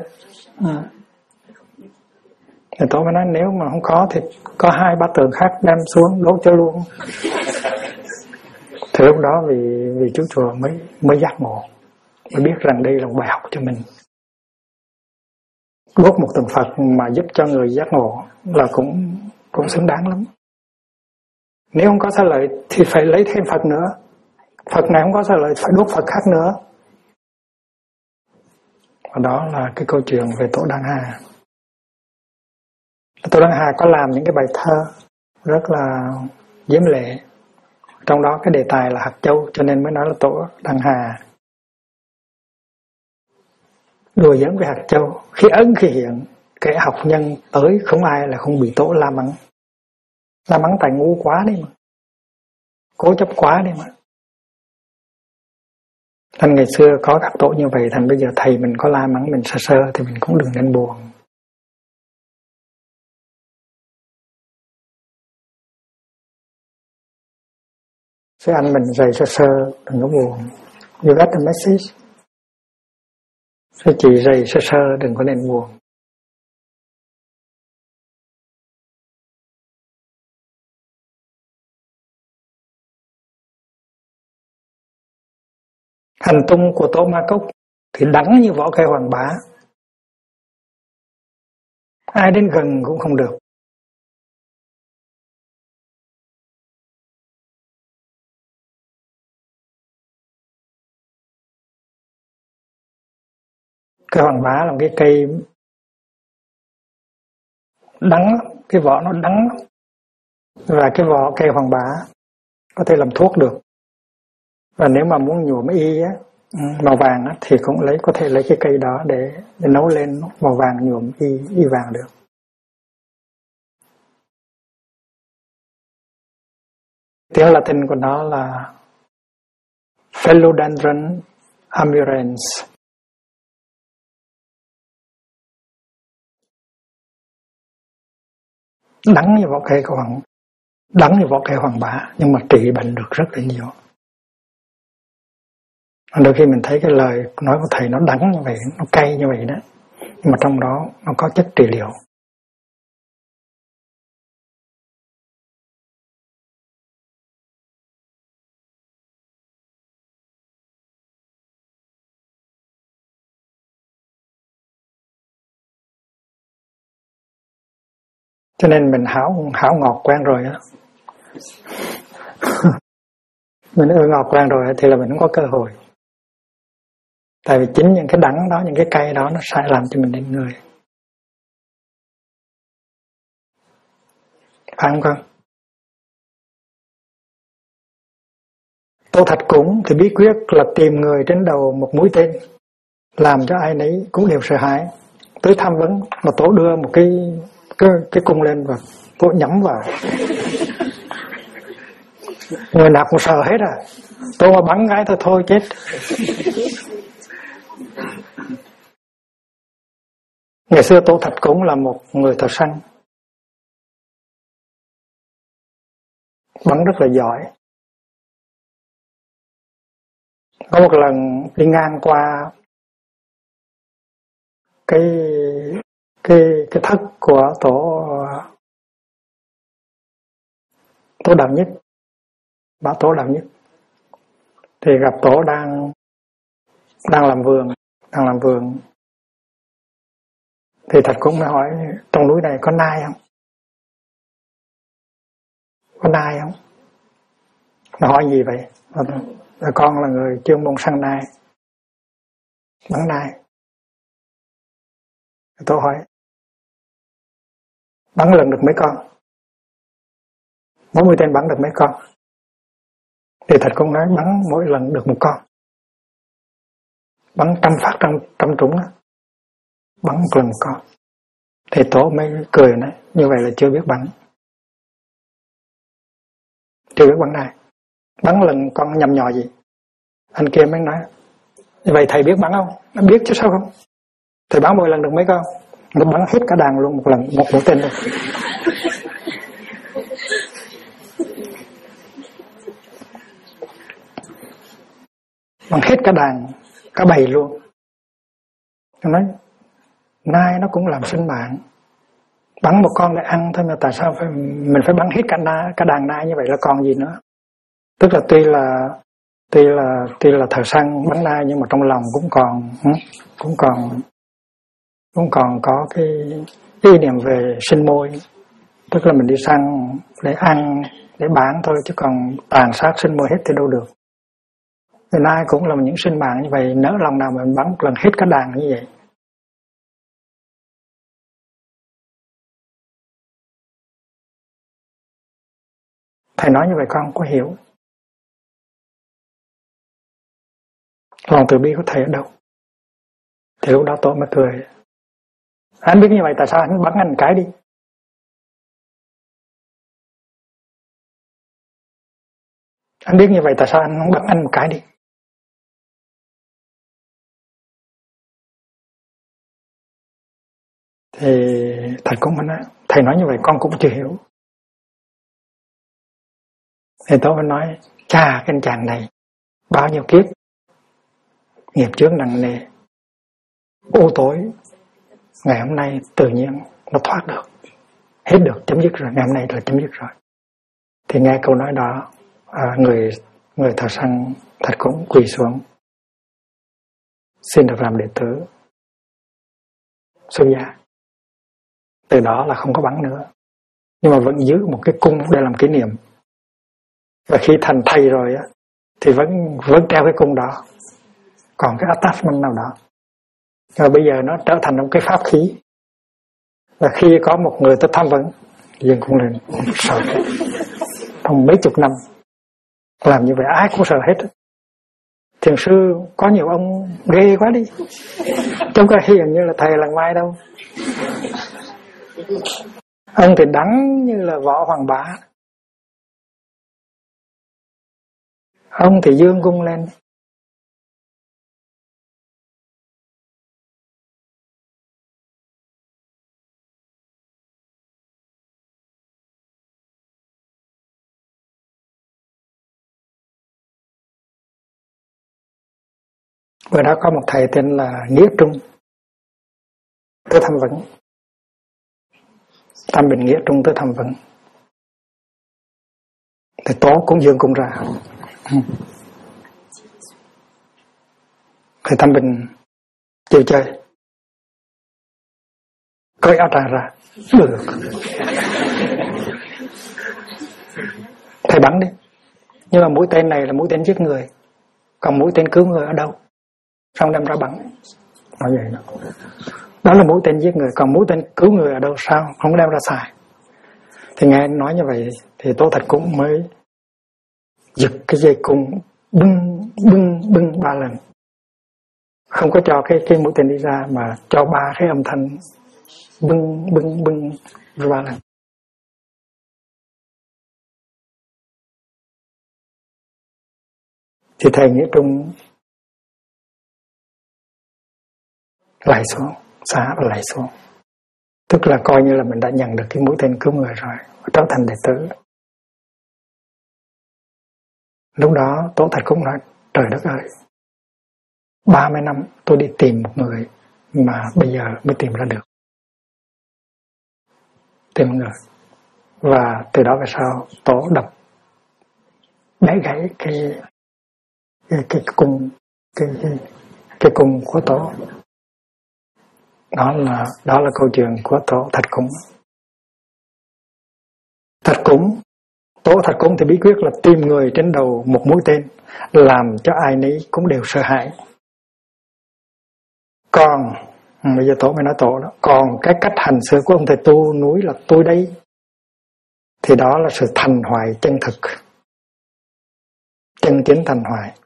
Thì Tổ mới nói: nếu mà không có thì có 2-3 tượng khác đem xuống đốt cho luôn. Thì lúc đó vì chú chùa mới giác ngộ, mới biết rằng đây là một bài học cho mình. Đốt một tượng Phật mà giúp cho người giác ngộ là cũng xứng đáng lắm. Nếu không có xá lợi thì phải lấy thêm Phật nữa. Phật này không có xá lợi phải đốt Phật khác nữa. Và đó là cái câu chuyện về Tổ Đăng Hà. Tổ Đăng Hà có làm những cái bài thơ rất là diễm lệ. Trong đó cái đề tài là hạt châu, cho nên mới nói là Tổ Đăng Hà. Đùa giỡn với hạt châu, khi ấn khi hiện, kẻ học nhân tới không ai là không bị Tổ la mắng. La mắng tại ngu quá đi mà, cố chấp quá đi mà. Thành ngày xưa có các Tổ như vậy, thành bây giờ thầy mình có la mắng mình sơ sơ thì mình cũng đừng nên buồn. Sư anh mình dạy sơ sơ đừng có buồn. You got the message. Sư chị dạy sơ sơ đừng có nên buồn. Hành tung của Tổ Ma Cốc thì đắng như vỏ cây hoàng bá. Ai đến gần cũng không được. Cây hoàng bá là một cái cây đắng, cái vỏ nó đắng. Và cái vỏ cây hoàng bá có thể làm thuốc được. Và nếu mà muốn nhuộm y á, màu vàng á, thì cũng có thể lấy cái cây đó để nấu lên màu vàng nhuộm y vàng được. Tiếng Latin của nó là Philodendron amurans. Đắng như vỏ cây đắng như vỏ cây hoàng bá, nhưng mà trị bệnh được rất là nhiều. Đôi khi mình thấy cái lời nói của thầy nó đắng như vậy, nó cay như vậy đó, nhưng mà trong đó nó có chất trị liệu. Cho nên mình hảo ngọt quen rồi á. Mình ưa ngọt quen rồi thì là mình không có cơ hội. Tại vì chính những cái đắng đó, những cái cay đó nó sẽ làm cho mình đến người. Phải không con? Tô Thạch Củng thì bí quyết là tìm người trên đầu một mũi tên, làm cho ai nấy cũng đều sợ hãi. Tới tham vấn mà Tổ đưa một cái cung lên và Tổ nhắm vào. Người nào cũng sợ hết à. Tổ mà bắn cái thôi chết. Ngày xưa Tô Thạch Củng là một người thợ săn, bắn rất là giỏi. Có một lần đi ngang qua cái thất của Tổ Đặng Nhất, bảo Tổ Đặng Nhất, thì gặp Tổ đang làm vườn. Thì Thạch cũng mới hỏi trong núi này có nai không? Có nai không? Nó hỏi gì vậy? Con là người chuyên môn săn nai, bắn nai. Tôi hỏi bắn lần được mấy con? Mỗi mũi tên bắn được mấy con? Thì Thạch cũng nói bắn mỗi lần được một con. Bắn 100 phát trăm trúng đó, bắn một lần một con. Thì Tổ mới cười nói như vậy là chưa biết bắn, chưa biết bắn nai. Bắn lần con nhầm nhò gì? Anh kia mới nói như vậy thầy biết bắn không? Nó biết chứ sao không? Thầy bắn mỗi lần được mấy con? Nó bắn hết cả đàn luôn một lần, một mũi tên luôn. Bắn hết cả đàn, cả bầy luôn. Nó nói nai nó cũng làm sinh mạng, bắn một con để ăn thôi mà tại sao mình phải bắn hết cả đàn nai như vậy là còn gì nữa? Tức là tuy là thợ săn bắn nai nhưng mà trong lòng cũng còn có cái ý niệm về sinh môi, tức là mình đi săn để ăn, để bán thôi, chứ còn tàn sát sinh môi hết thì đâu được. Nên ai cũng là những sinh mạng như vậy, nỡ lòng nào mà mình bắn một lần hết cả đàn như vậy. Thầy nói như vậy con không có hiểu. Lòng từ bi của thầy ở đâu? Thì lúc đó tôi mới cười. Anh biết như vậy tại sao anh bắn anh cái đi? Anh biết như vậy tại sao anh không bắn anh một cái đi? Thì thầy cũng mới nói, thầy nói như vậy con cũng chưa hiểu. Thì tôi mới nói, cha cái anh chàng này bao nhiêu kiếp nghiệp chướng nặng nề, u tối, ngày hôm nay tự nhiên nó thoát được, hết được, chấm dứt rồi, ngày hôm nay là chấm dứt rồi. Thì nghe câu nói đó, người thợ săn thật cũng quỳ xuống, xin được làm đệ tử, xuất gia. Từ đó là không có bắn nữa, nhưng mà vẫn giữ một cái cung để làm kỷ niệm. Và khi thành thầy rồi á, thì vẫn treo cái cung đó, còn cái attachment nào đó. Rồi bây giờ nó trở thành một cái pháp khí. Và khi có một người tới tham vấn, dừng cung lên, sợ trong mấy chục năm làm như vậy ai cũng sợ hết. Thiền sư có nhiều ông ghê quá đi, trong cái hiền như là thầy làng mai đâu. Ông thì đắng như là võ hoàng bá, ông thì dương cung lên. Bữa đó có một thầy tên là Nghĩa Trung tới tham vấn, Tam Bình Nghĩa Trung tới tham vấn. Thì Tố cũng dương cung ra. Thì Tam Bình chịu chơi, cởi áo tràng ra, được. Thầy bắn đi. Nhưng mà mũi tên này là mũi tên giết người, còn mũi tên cứu người ở đâu? Xong đem ra bắn. Nói vậy đó. Đó là mũi tên giết người, còn mũi tên cứu người ở đâu sao? Không đem ra xài. Thì nghe nói như vậy thì Tố Thật cũng mới giật cái dây cung bưng 3 lần. Không có cho cái mũi tên đi ra mà cho 3 cái âm thanh bưng 3 lần. Thì thầy Nghĩa Trung lạy xuống, xá và lạy xuống. Tức là coi như là mình đã nhận được cái mũi tên cứu người rồi, trở thành đệ tử. Lúc đó Tố Thật cũng nói, trời đất ơi, 30 năm tôi đi tìm một người mà bây giờ mới tìm ra được. Tìm người. Và từ đó về sau Tố đập bẻ gãy cái cung của Tố. Đó là câu chuyện của Tố Thật Cúng. Thật Cúng, Tố Thật Cúng thì bí quyết là tìm người trên đầu một mũi tên, làm cho ai nấy cũng đều sợ hãi. Còn bây giờ Tổ mới nói Tổ đó, còn cái cách hành xử của ông thầy tu núi là tôi đây, thì đó là sự thành hoại chân thực, chân chính thành hoại.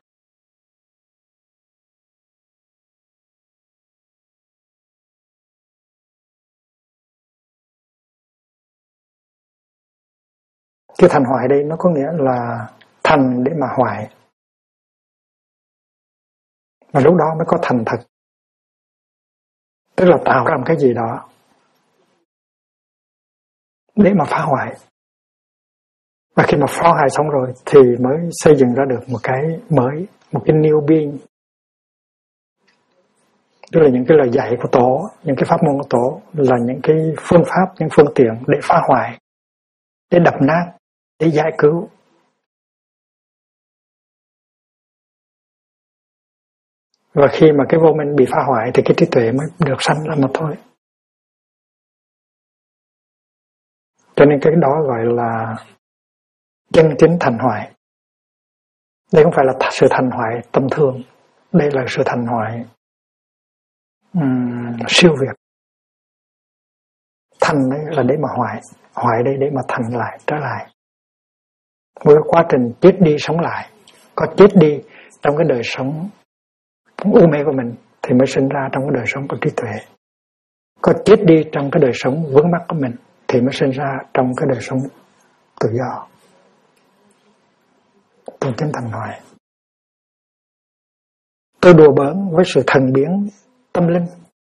Cái thành hoại đây nó có nghĩa là thành để mà hoại, và lúc đó mới có thành thật, tức là tạo ra một cái gì đó để mà phá hoại. Và khi mà phá hoại xong rồi thì mới xây dựng ra được một cái mới, một cái new being. Tức là những cái lời dạy của Tổ, những cái pháp môn của Tổ là những cái phương pháp, những phương tiện để phá hoại, để đập nát, để giải cứu. Và khi mà cái vô minh bị phá hoại thì cái trí tuệ mới được sanh ra mà thôi. Cho nên cái đó gọi là chân chính thành hoại. Đây không phải là sự thành hoại tâm thương, đây là sự thành hoại siêu việt. Thành đấy là để mà hoại đây để mà thành lại, trở lại. Với quá trình chết đi sống lại, có chết đi trong cái đời sống u mê của mình thì mới sinh ra trong cái đời sống của trí tuệ. Có chết đi trong cái đời sống vướng mắc của mình thì mới sinh ra trong cái đời sống tự do. Trong chính thành hoại. Tôi đùa bỡn với sự thần biến tâm linh.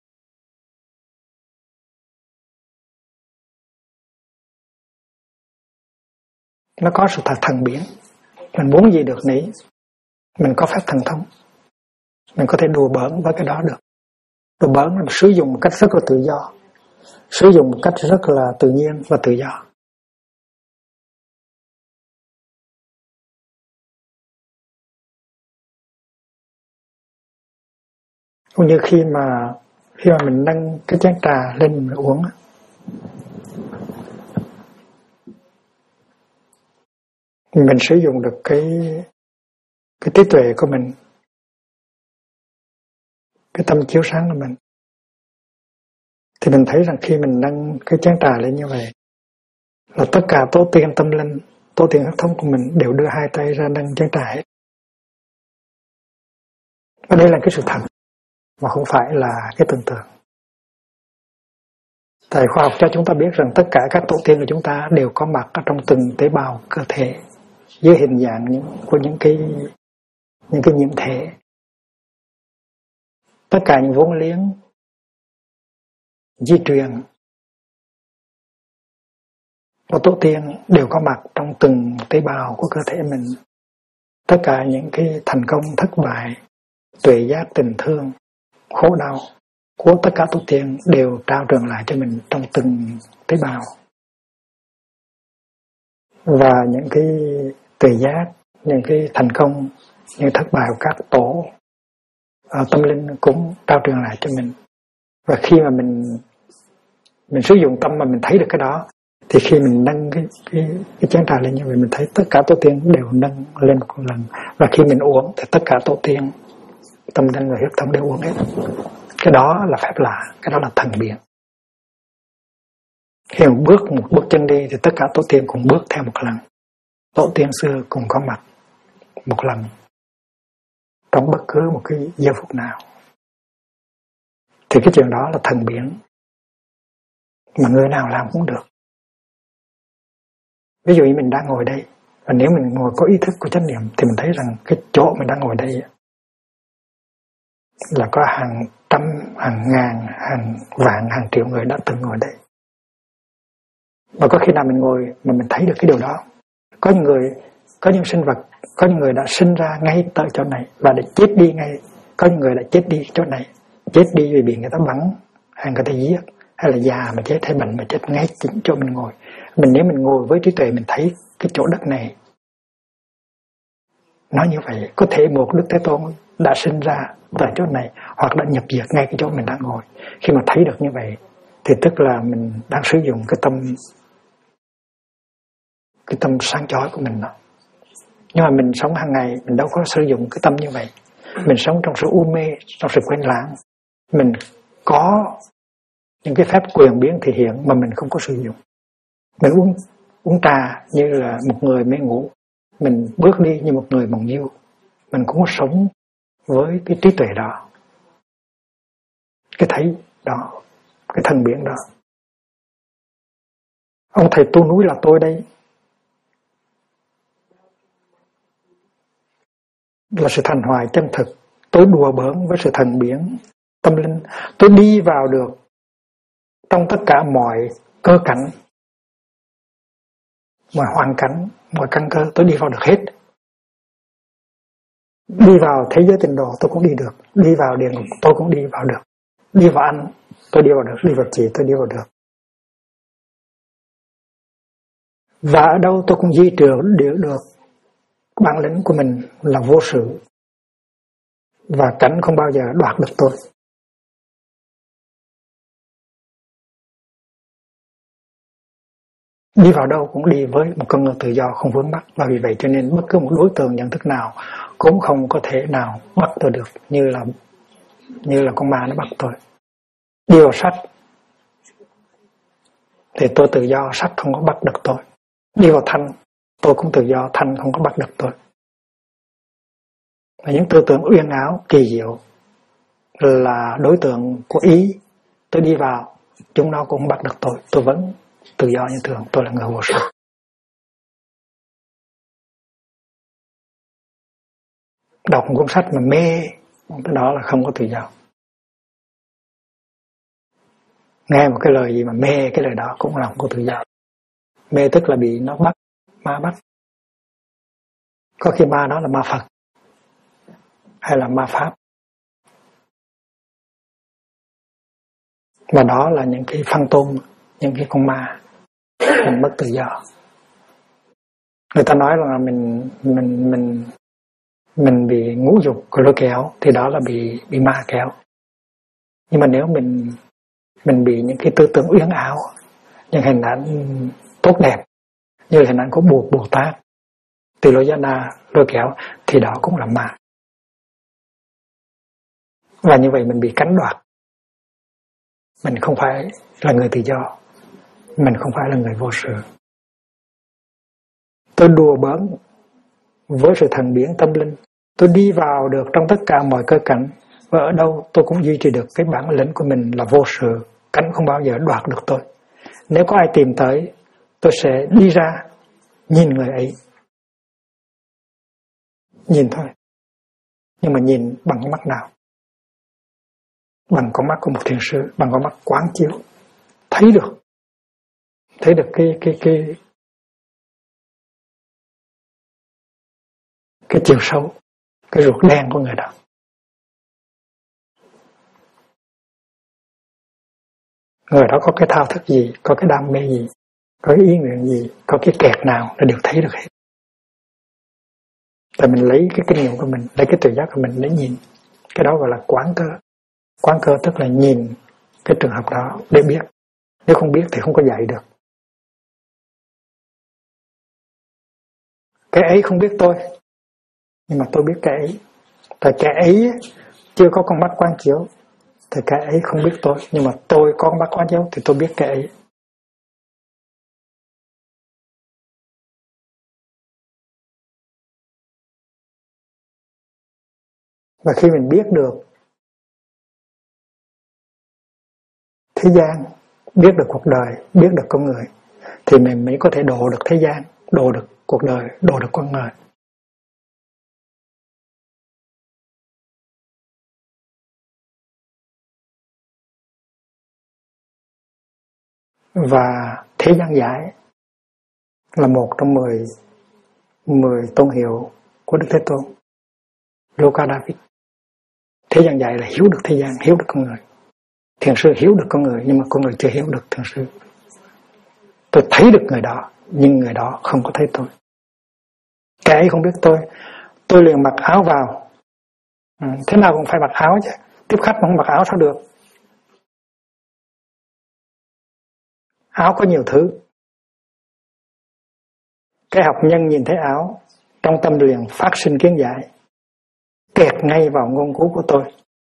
Nó có sự thần biến. Mình muốn gì được nấy, mình có phép thần thông, mình có thể đùa bỡn với cái đó được. Đùa bỡn là sử dụng một cách rất là tự do, sử dụng một cách rất là tự nhiên và tự do. Cũng như khi mà mình nâng cái chén trà lên mình uống, mình sử dụng được cái trí tuệ của mình, cái tâm chiếu sáng của mình, thì mình thấy rằng khi mình nâng cái chén trà lên như vậy là tất cả tổ tiên tâm linh, tổ tiên huyết thống của mình đều đưa hai tay ra nâng chén trà hết. Và đây là cái sự thật mà không phải là cái tưởng tượng. Tại khoa học cho chúng ta biết rằng tất cả các tổ tiên của chúng ta đều có mặt ở trong từng tế bào cơ thể dưới hình dạng của những cái nhiễm thể. Tất cả những vốn liếng di truyền của tổ tiên đều có mặt trong từng tế bào của cơ thể mình. Tất cả những cái thành công, thất bại, tuệ giác, tình thương, khổ đau của tất cả tổ tiên đều trao truyền lại cho mình trong từng tế bào. Và những cái tuệ giác, những cái thành công, những thất bại của các tổ tâm linh cũng trao truyền lại cho mình. Và khi mà mình sử dụng tâm mà mình thấy được cái đó, thì khi mình nâng cái chén trà lên như vậy, mình thấy tất cả tổ tiên đều nâng lên một lần. Và khi mình uống thì tất cả tổ tiên tâm linh và huyết thống đều uống hết. Cái đó là phép lạ, cái đó là thần biến. Khi mình bước một bước chân đi thì tất cả tổ tiên cùng bước theo một lần. Tổ tiên xưa cùng có mặt một lần trong bất cứ một cái giây phút nào. Thì cái chuyện đó là thần biến mà người nào làm cũng được. Ví dụ như mình đang ngồi đây, và nếu mình ngồi có ý thức của chánh niệm thì mình thấy rằng cái chỗ mình đang ngồi đây là có hàng trăm, hàng ngàn, hàng vạn, hàng triệu người đã từng ngồi đây. Và có khi nào mình ngồi mà mình thấy được cái điều đó. Có những người, có những sinh vật, có những người đã sinh ra ngay tại chỗ này và đã chết đi ngay. Có những người đã chết đi chỗ này, chết đi vì bị người ta bắn, hay người ta giết, hay là già mà chết, hay bệnh mà chết ngay chính chỗ mình ngồi. Nếu mình ngồi với trí tuệ mình thấy cái chỗ đất này. Nói như vậy, có thể một Đức Thế Tôn đã sinh ra tại chỗ này hoặc đã nhập diệt ngay cái chỗ mình đang ngồi. Khi mà thấy được như vậy thì tức là mình đang sử dụng cái tâm sáng chói của mình đó. Nhưng mà mình sống hàng ngày mình đâu có sử dụng cái tâm như vậy. Mình sống trong sự u mê, trong sự quên lãng. Mình có những cái phép quyền biến thể hiện mà mình không có sử dụng. Mình uống trà như là một người mê ngủ, mình bước đi như một người mộng du. Mình cũng có sống với cái trí tuệ đó, cái thấy đó, cái thần biến đó. Ông thầy tu núi là tôi đây, là sự thành hoại chân thực. Tôi đùa bỡn với sự thần biến tâm linh. Tôi đi vào được trong tất cả mọi cơ cảnh, mọi hoàn cảnh, mọi căn cơ, tôi đi vào được hết. Đi vào thế giới tịnh độ tôi cũng đi được, đi vào địa ngục tôi cũng đi vào được, đi vào anh tôi đi vào được, đi vào chị tôi đi vào được. Và ở đâu tôi cũng duy trì được bản lĩnh của mình là vô sự, và cảnh không bao giờ đoạt được tôi. đi vào đâu cũng đi với một con người tự do không vướng mắc, và vì vậy cho nên bất cứ một đối tượng nhận thức nào cũng không có thể nào bắt tôi được như là con ma nó bắt tôi. Đi vào sách thì tôi tự do, sách không có bắt được tôi. Đi vào thanh, tôi cũng tự do, thanh không có bắt được tôi. Và những tư tưởng uyên áo, kỳ diệu là đối tượng của ý, tôi đi vào, chúng nó cũng bắt được tôi vẫn tự do như thường, tôi là người vô sự. Đọc một cuốn sách mà mê, cái đó là không có tự do. Nghe một cái lời gì mà mê cái lời đó cũng là không có tự do. Mê tức là bị nó bắt, ma bắt. Có khi ma đó là ma Phật hay là ma Pháp. Và đó là những cái phantom, những cái con ma mình mất tự do. Người ta nói là mình bị ngũ dục lôi kéo thì đó là bị ma kéo. Nhưng mà nếu mình bị những cái tư tưởng uyên áo, những hình ảnh tốt đẹp như là hình ảnh của Bồ Tát, Tỳ Lô Giá Na lôi kéo thì đó cũng là ma. Và như vậy mình bị cánh đoạt. Mình không phải là người tự do, mình không phải là người vô sự. Tôi đùa bỡn với sự thần biến tâm linh, tôi đi vào được trong tất cả mọi cơ cảnh, và ở đâu tôi cũng duy trì được cái bản lĩnh của mình là vô sự, cánh không bao giờ đoạt được tôi. Nếu có ai tìm tới, tôi sẽ đi ra nhìn người ấy, nhìn thôi, nhưng mà nhìn bằng con mắt nào? Bằng con mắt của một thiền sư, bằng con mắt quán chiếu, thấy được cái chiều sâu, cái ruột đen của người đó. Người đó có cái thao thức gì, có cái đam mê gì, có cái ý nguyện gì, có cái kẹt nào là đều thấy được hết. Tại mình lấy cái kinh nghiệm của mình, lấy cái tự giác của mình để nhìn. Cái đó gọi là quán cơ. Quán cơ tức là nhìn cái trường hợp đó để biết. Nếu không biết thì không có dạy được. Cái ấy không biết tôi, nhưng mà tôi biết cái ấy. Tại cái ấy chưa có con mắt quán chiếu thì cái ấy không biết tôi, nhưng mà tôi có con mắt quán chiếu thì tôi biết cái ấy. Và khi mình biết được thế gian, biết được cuộc đời, biết được con người, thì mình mới có thể độ được thế gian, độ được cuộc đời, độ được con người. Và thế gian giải là một trong 10 tôn hiệu của Đức Thế Tôn, Loka David. Thế gian giải là hiểu được thế gian, hiểu được con người. Thiền sư hiểu được con người, nhưng mà con người chưa hiểu được thiền sư. Tôi thấy được người đó, nhưng người đó không có thấy tôi. Cái ấy không biết tôi liền mặc áo vào. Thế nào cũng phải mặc áo chứ, tiếp khách mà không mặc áo sao được. Áo có nhiều thứ. Cái học nhân nhìn thấy áo, trong tâm liền phát sinh kiến giải, kẹt ngay vào ngôn ngữ của tôi.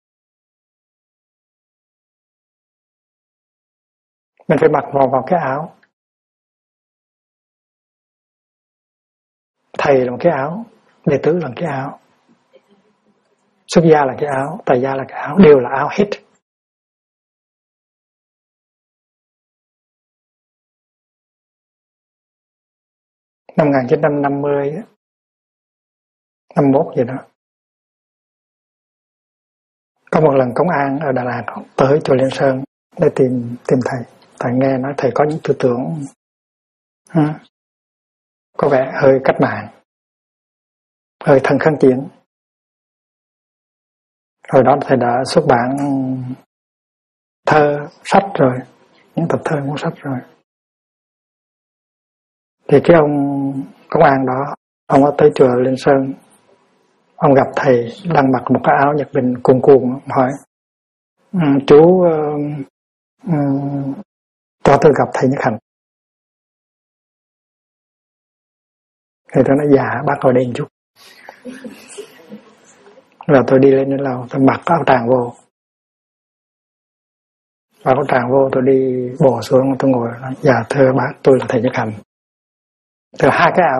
Mình phải mặc vào cái áo. Thầy là một cái áo, đệ tử là một cái áo, xuất gia là cái áo, tại gia là cái áo, đều là áo hết. Năm 1950, 51 gì đó, có một lần công an ở Đà Lạt tới chùa Liên Sơn để tìm thầy. Thầy nghe nói thầy có những tư tưởng có vẻ hơi cách mạng, hơi thân kháng chiến. Hồi đó thầy đã xuất bản thơ, sách rồi, những tập thơ, cuốn sách rồi. Thì cái ông công an đó, ông ở tới chùa Liên Sơn, ông gặp thầy đang mặc một cái áo Nhật Bình cuồn cuộn, hỏi chú cho tôi gặp thầy Nhất Hạnh. Thì tôi nói dạ bác ngồi đây một chút. Rồi tôi đi lên đến lầu, tôi mặc áo tràng vô. Mặc áo tràng vô, tôi đi bò xuống, tôi ngồi nói, dạ thưa bác, tôi là thầy Nhất Hạnh. Từ hai cái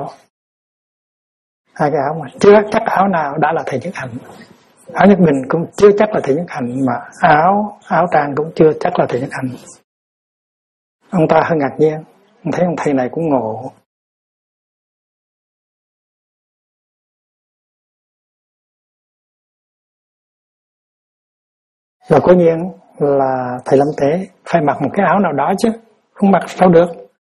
áo mà chưa chắc áo nào đã là thầy Nhất Hạnh. Áo Nhất Bình cũng chưa chắc là thầy Nhất Hạnh, mà áo tràng cũng chưa chắc là thầy Nhất Hạnh. Ông ta hơi ngạc nhiên, ông thấy ông thầy này cũng ngộ. Và cố nhiên là thầy Lâm Tế phải mặc một cái áo nào đó chứ, không mặc sao được.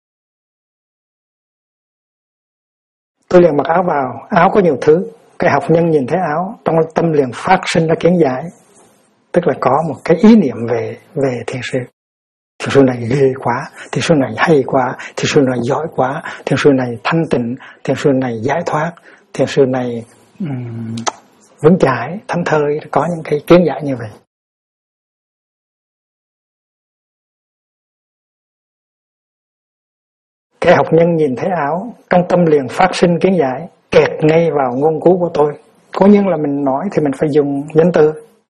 Tôi liền mặc áo vào, áo có nhiều thứ. Cái học nhân nhìn thấy áo, trong tâm liền phát sinh ra kiến giải. Tức là có một cái ý niệm về thiền sư. Thiền sư này ghê quá, thiền sư này hay quá, thiền sư này giỏi quá, thiền sư này thanh tịnh, thiền sư này giải thoát, thiền sư này vững chãi, thánh thơi, có những cái kiến giải như vậy. Cái học nhân nhìn thấy áo, trong tâm liền phát sinh kiến giải, kẹt ngay vào ngôn cú của tôi. Cố nhiên là mình nói thì mình phải dùng danh từ,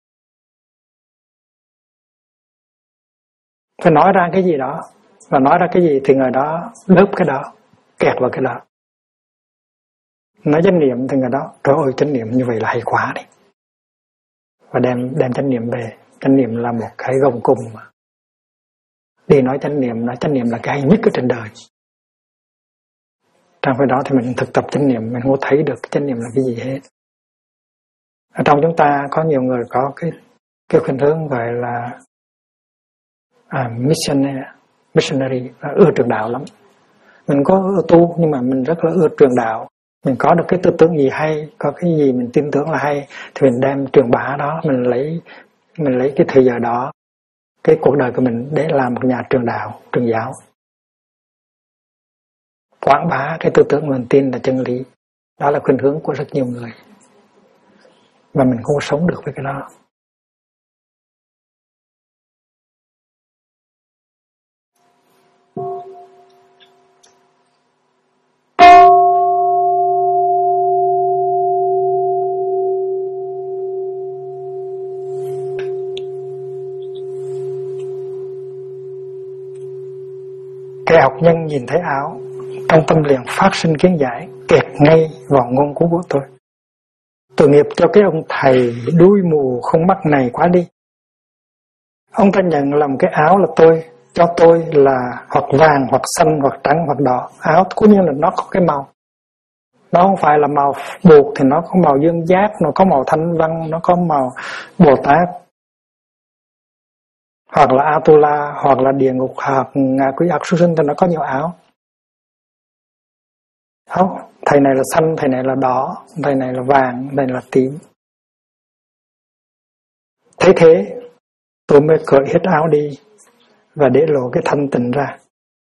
phải nói ra cái gì đó, và nói ra cái gì thì người đó đớp cái đó, kẹt vào cái đó. Nói chánh niệm thì người đó, trời ơi chánh niệm như vậy là hay quá đấy. Và đem chánh niệm về. Chánh niệm là một cái gông cùng mà. Đi nói chánh niệm là cái hay nhất ở trên đời. Trong khi đó thì mình thực tập chánh niệm, mình không có thấy được chánh niệm là cái gì hết. Ở trong chúng ta có nhiều người có cái khuynh hướng gọi là missionary, ưa truyền đạo lắm. Mình có ưa tu nhưng mà mình rất là ưa truyền đạo. Mình có được cái tư tưởng gì hay, có cái gì mình tin tưởng là hay thì mình đem truyền bá đó, mình lấy cái thời giờ đó, cái cuộc đời của mình để làm một nhà truyền đạo, truyền giáo. Quảng bá cái tư tưởng mình tin là chân lý. Đó là khuynh hướng của rất nhiều người. Và mình không sống được với cái đó. Cái học nhân nhìn thấy áo, trong tâm liền phát sinh kiến giải, kẹt ngay vào ngôn cú của tôi. Tội nghiệp cho cái ông thầy đuôi mù không mắt này quá đi. Ông ta nhận làm cái áo là cho tôi là hoặc vàng, hoặc xanh, hoặc trắng, hoặc đỏ. Áo cũng như là nó có cái màu. Nó không phải là màu buộc thì nó có màu dương giác, nó có màu thanh văn, nó có màu Bồ Tát, hoặc là Atula, hoặc là địa ngục, hoặc ngạ quỷ ác súc sinh, thì nó có nhiều áo. Thầy này là xanh, thầy này là đỏ, thầy này là vàng, thầy này là tím. Thấy thế, tôi mới cởi hết áo đi và để lộ cái thanh tịnh ra.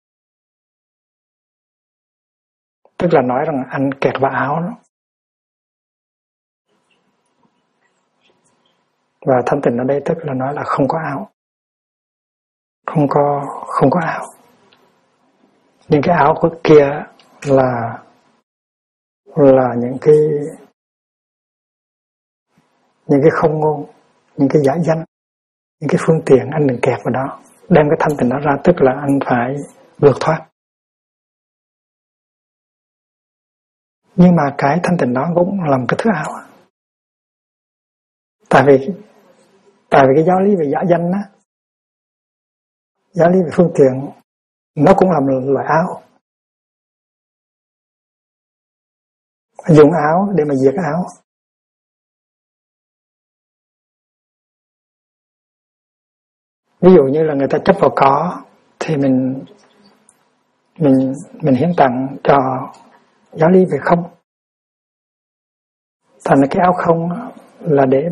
Tức là nói rằng anh kẹt vào áo đó. Và thanh tịnh ở đây tức là nói là không có áo. Không có áo. Nhưng cái áo của kia là những cái không ngôn, những cái giả danh, những cái phương tiện anh đừng kẹt vào đó. Đem cái thanh tịnh đó ra tức là anh phải vượt thoát. Nhưng mà cái thanh tịnh đó cũng là một cái thứ ảo. Tại vì cái giáo lý về giả danh á, giáo lý về phương tiện, nó cũng là một loại áo. Dùng áo để mà diệt áo. Ví dụ như là người ta chấp vào có thì mình hiến tặng cho giáo lý về không. Thành ra cái áo không là để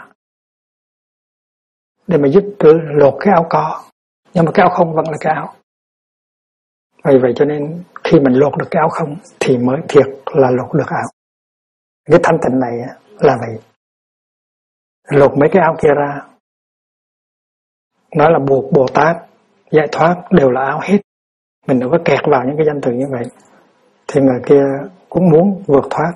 mà giúp lột cái áo có. Nhưng mà cái áo không vẫn là cái áo. Vậy cho nên khi mình lột được cái áo không thì mới thiệt là lột được áo. Cái thanh tịnh này là vậy. Lột mấy cái áo kia ra, nói là buộc Bồ Tát, giải thoát đều là áo hết. Mình đừng có kẹt vào những cái danh từ như vậy. Thì người kia cũng muốn vượt thoát,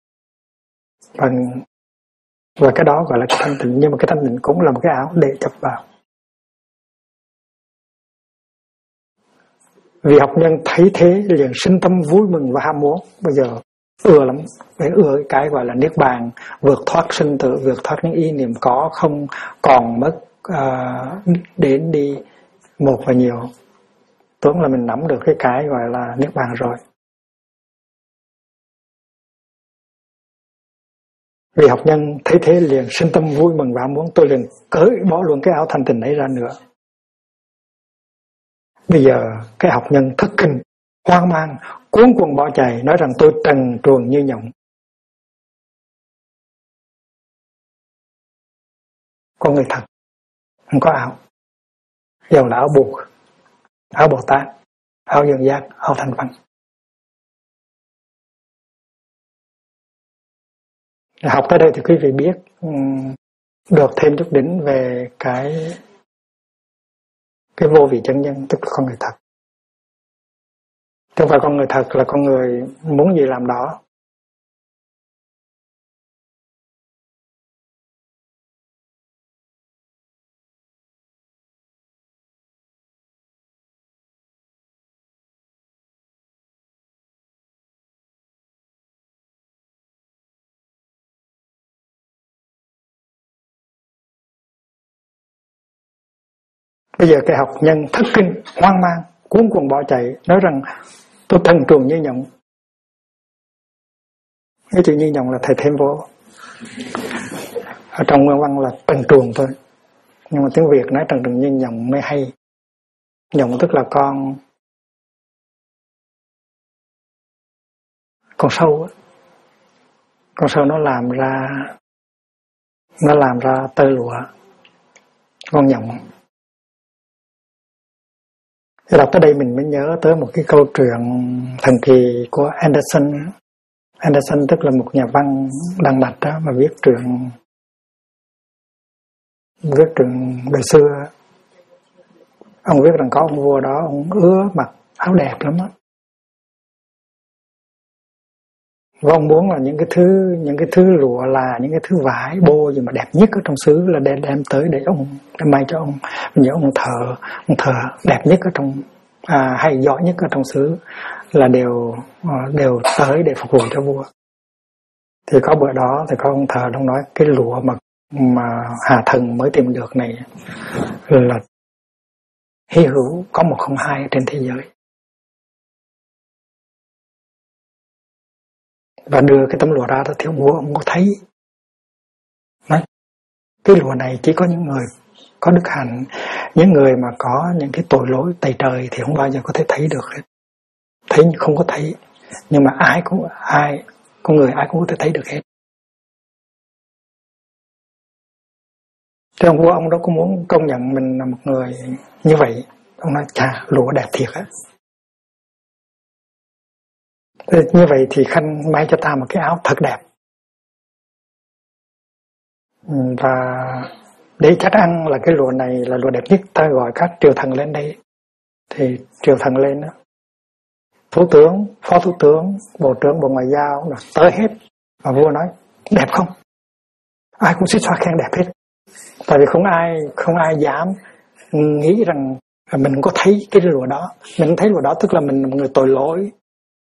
và cái đó gọi là cái thanh tịnh. Nhưng mà cái thanh tịnh cũng là một cái áo để chập vào. Vì học nhân thấy thế liền sinh tâm vui mừng và ham muốn. Bây giờ ưa lắm, để ưa cái gọi là niết bàn, vượt thoát sinh tử, vượt thoát những ý niệm có không còn mất, đến đi một và nhiều. Tưởng là mình nắm được cái gọi là niết bàn rồi. Vì học nhân thấy thế liền sinh tâm vui mừng và muốn, tôi liền cởi bỏ luôn cái áo thanh tịnh ấy ra nữa. Bây giờ cái học nhân thất kinh, hoang mang, cuống cuồng bỏ chạy, nói rằng tôi trần truồng như nhộng. Con người thật, không có áo. Dầu là áo buộc, áo Bồ Tát, áo dân giác, áo thanh văn. Học tới đây thì quý vị biết được thêm chút đỉnh về cái vô vị chân nhân, tức là con người thật. Không phải con người thật là con người muốn gì làm đó. Bây giờ cái học nhân thất kinh, hoang mang, cuống cuồng bỏ chạy, nói rằng tôi trần truồng như nhộng. Cái chữ như nhộng là thầy thêm vô. Ở trong nguyên văn là trần truồng thôi. Nhưng mà tiếng Việt nói trần truồng như nhộng mới hay. Nhộng tức là con sâu á. Con sâu nó làm ra tơ lụa. Con nhộng. Thì đọc tới đây mình mới nhớ tới một cái câu chuyện thần kỳ của Anderson. Anderson tức là một nhà văn Đan Mạch đó, mà viết truyện đời xưa. Ông viết rằng có ông vua đó, ông ưa mặc áo đẹp lắm á. Và ông muốn là những cái thứ lụa là những cái thứ vải bô gì mà đẹp nhất ở trong xứ là đem tới để may cho ông. Nhớ ông thờ đẹp nhất ở trong hay giỏi nhất ở trong xứ là đều tới để phục vụ cho vua. Thì có bữa đó thì có ông thờ ông nói cái lụa mà Hà Thần mới tìm được này là hy hữu, có 102 trên thế giới. Và đưa cái tấm lụa ra đó thì ông vua ông có thấy. Nói, cái lụa này chỉ có những người có đức hạnh, những người mà có những cái tội lỗi tày trời thì không bao giờ có thể thấy được hết. Thấy không có thấy, nhưng mà con người ai cũng có thể thấy được hết. Thế ông vua ông đó cũng muốn công nhận mình là một người như vậy. Ông nói chà, lụa đẹp thiệt á. Như vậy thì khanh may cho ta một cái áo thật đẹp. Và để chắc ăn là cái lụa này là lụa đẹp nhất, ta gọi các triều thần lên đây. Thì triều thần lên đó, thủ tướng, phó thủ tướng, bộ trưởng bộ ngoại giao là tới hết. Và vua nói đẹp không? Ai cũng xích xoa khen đẹp hết. Tại vì không ai dám nghĩ rằng mình có thấy cái lụa đó. Mình thấy lụa đó tức là mình là một người tội lỗi.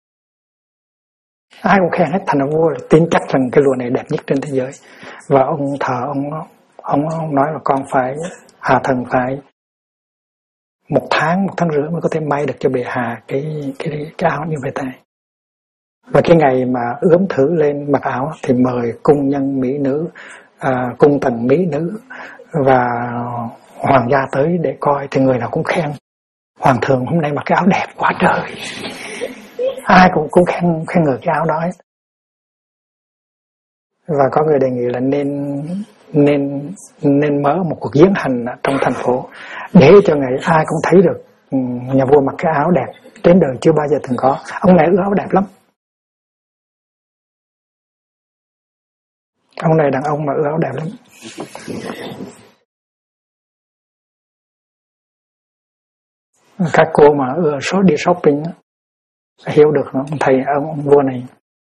Ai cũng khen hết, thành ra vua tin chắc rằng cái lụa này đẹp nhất trên thế giới. Và ông ông nói là con phải, Hà Thần phải một tháng rưỡi mới có thể may được cho bệ hạ cái áo như vậy này. Và cái ngày mà ướm thử lên mặc áo thì mời cung nhân mỹ nữ, cung tần mỹ nữ và hoàng gia tới để coi, thì người nào cũng khen hoàng thượng hôm nay mặc cái áo đẹp quá trời. Ai cũng khen ngợi cái áo đó hết. Và có người đề nghị là nên mở một cuộc diễn hành trong thành phố để cho ngày ai cũng thấy được nhà vua mặc cái áo đẹp trên đời chưa bao giờ từng có. Ông này ưa áo đẹp lắm. Ông này đàn ông mà ưa áo đẹp lắm. Các cô mà ưa đi shopping hiểu được ông thầy ông vua này.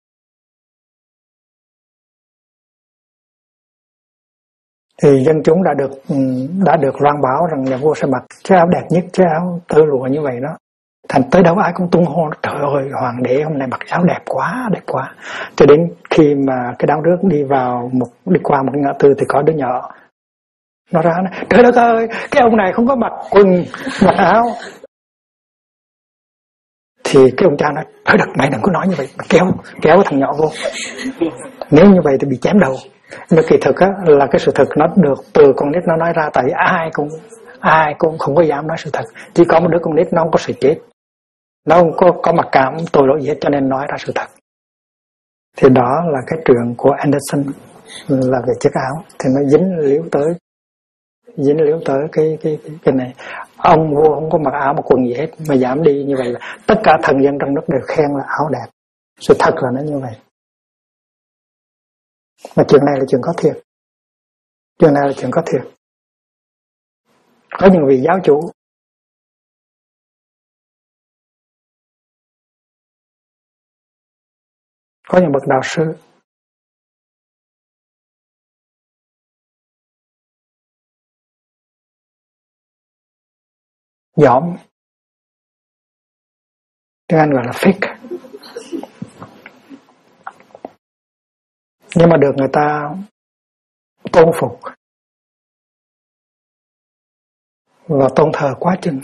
thì dân chúng đã được loan báo rằng nhà vua sẽ mặc chiếc áo đẹp nhất, chiếc áo tơ lụa như vậy đó. Thành tới đâu ai cũng tung hô, trời ơi hoàng đế hôm nay mặc áo đẹp quá, đẹp quá. Cho đến khi mà cái đám rước đi qua một ngã tư thì có đứa nhỏ nó ra nói, trời đất ơi, cái ông này không có mặc quần, mặc áo. Thì cái ông cha nói, trời đất, mày đừng có nói như vậy, kéo thằng nhỏ vô. Nếu như vậy thì bị chém đầu. Nhưng kỳ thực á, là cái sự thật nó được từ con nít nó nói ra, tại ai cũng không có dám nói sự thật. Chỉ có một đứa con nít nó không có sự chết, nó không có mặc cảm tội lỗi gì hết, cho nên nói ra sự thật. Thì đó là cái chuyện của Anderson là về chiếc áo, thì nó dính líu tới cái này. Ông vua không có mặc áo mà quần gì hết mà dám đi như vậy, là tất cả thần dân trong nước đều khen là áo đẹp. Sự thật là nó như vậy. Mà chuyện này là chuyện có thiệt. Có những vị giáo chủ có những bậc đạo sư dõm, tiếng Anh gọi là fake, nhưng mà được người ta tôn phục và tôn thờ quá chừng.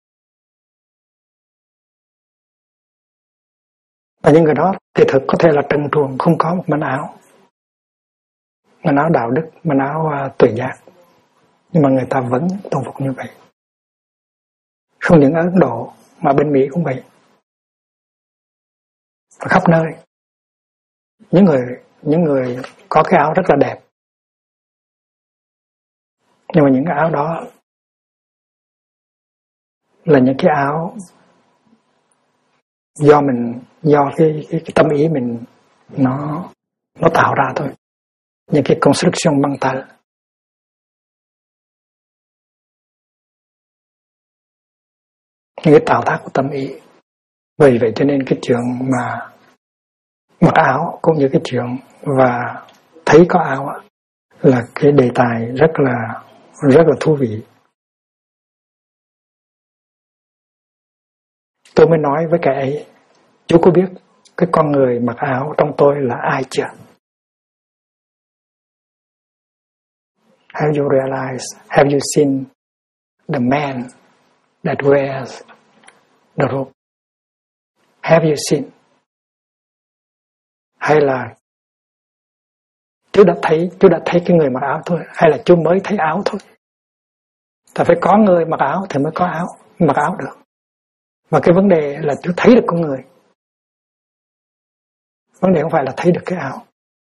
Và những người đó thì thực có thể là trần truồng, không có một mảnh áo đạo đức, mảnh áo tự giác, nhưng mà người ta vẫn tôn phục như vậy. Không những ở Ấn Độ mà bên Mỹ cũng vậy, và khắp nơi những người có cái áo rất là đẹp, nhưng mà những cái áo đó là những cái áo do cái tâm ý mình nó tạo ra thôi, những cái construction mental. Những cái tạo tác của tâm ý. Vì vậy cho nên cái chuyện mà mặc áo cũng như cái chuyện và thấy có áo là cái đề tài rất là thú vị. Tôi mới nói với kẻ ấy, chú có biết cái con người mặc áo trong tôi là ai chưa? Have you realized, have you seen the man that wears the robe? Have you seen? Hay là chú đã thấy cái người mặc áo thôi, hay là chú mới thấy áo thôi? Ta phải có người mặc áo thì mới có mặc áo được. Và cái vấn đề là chú thấy được con người. Vấn đề không phải là thấy được cái áo.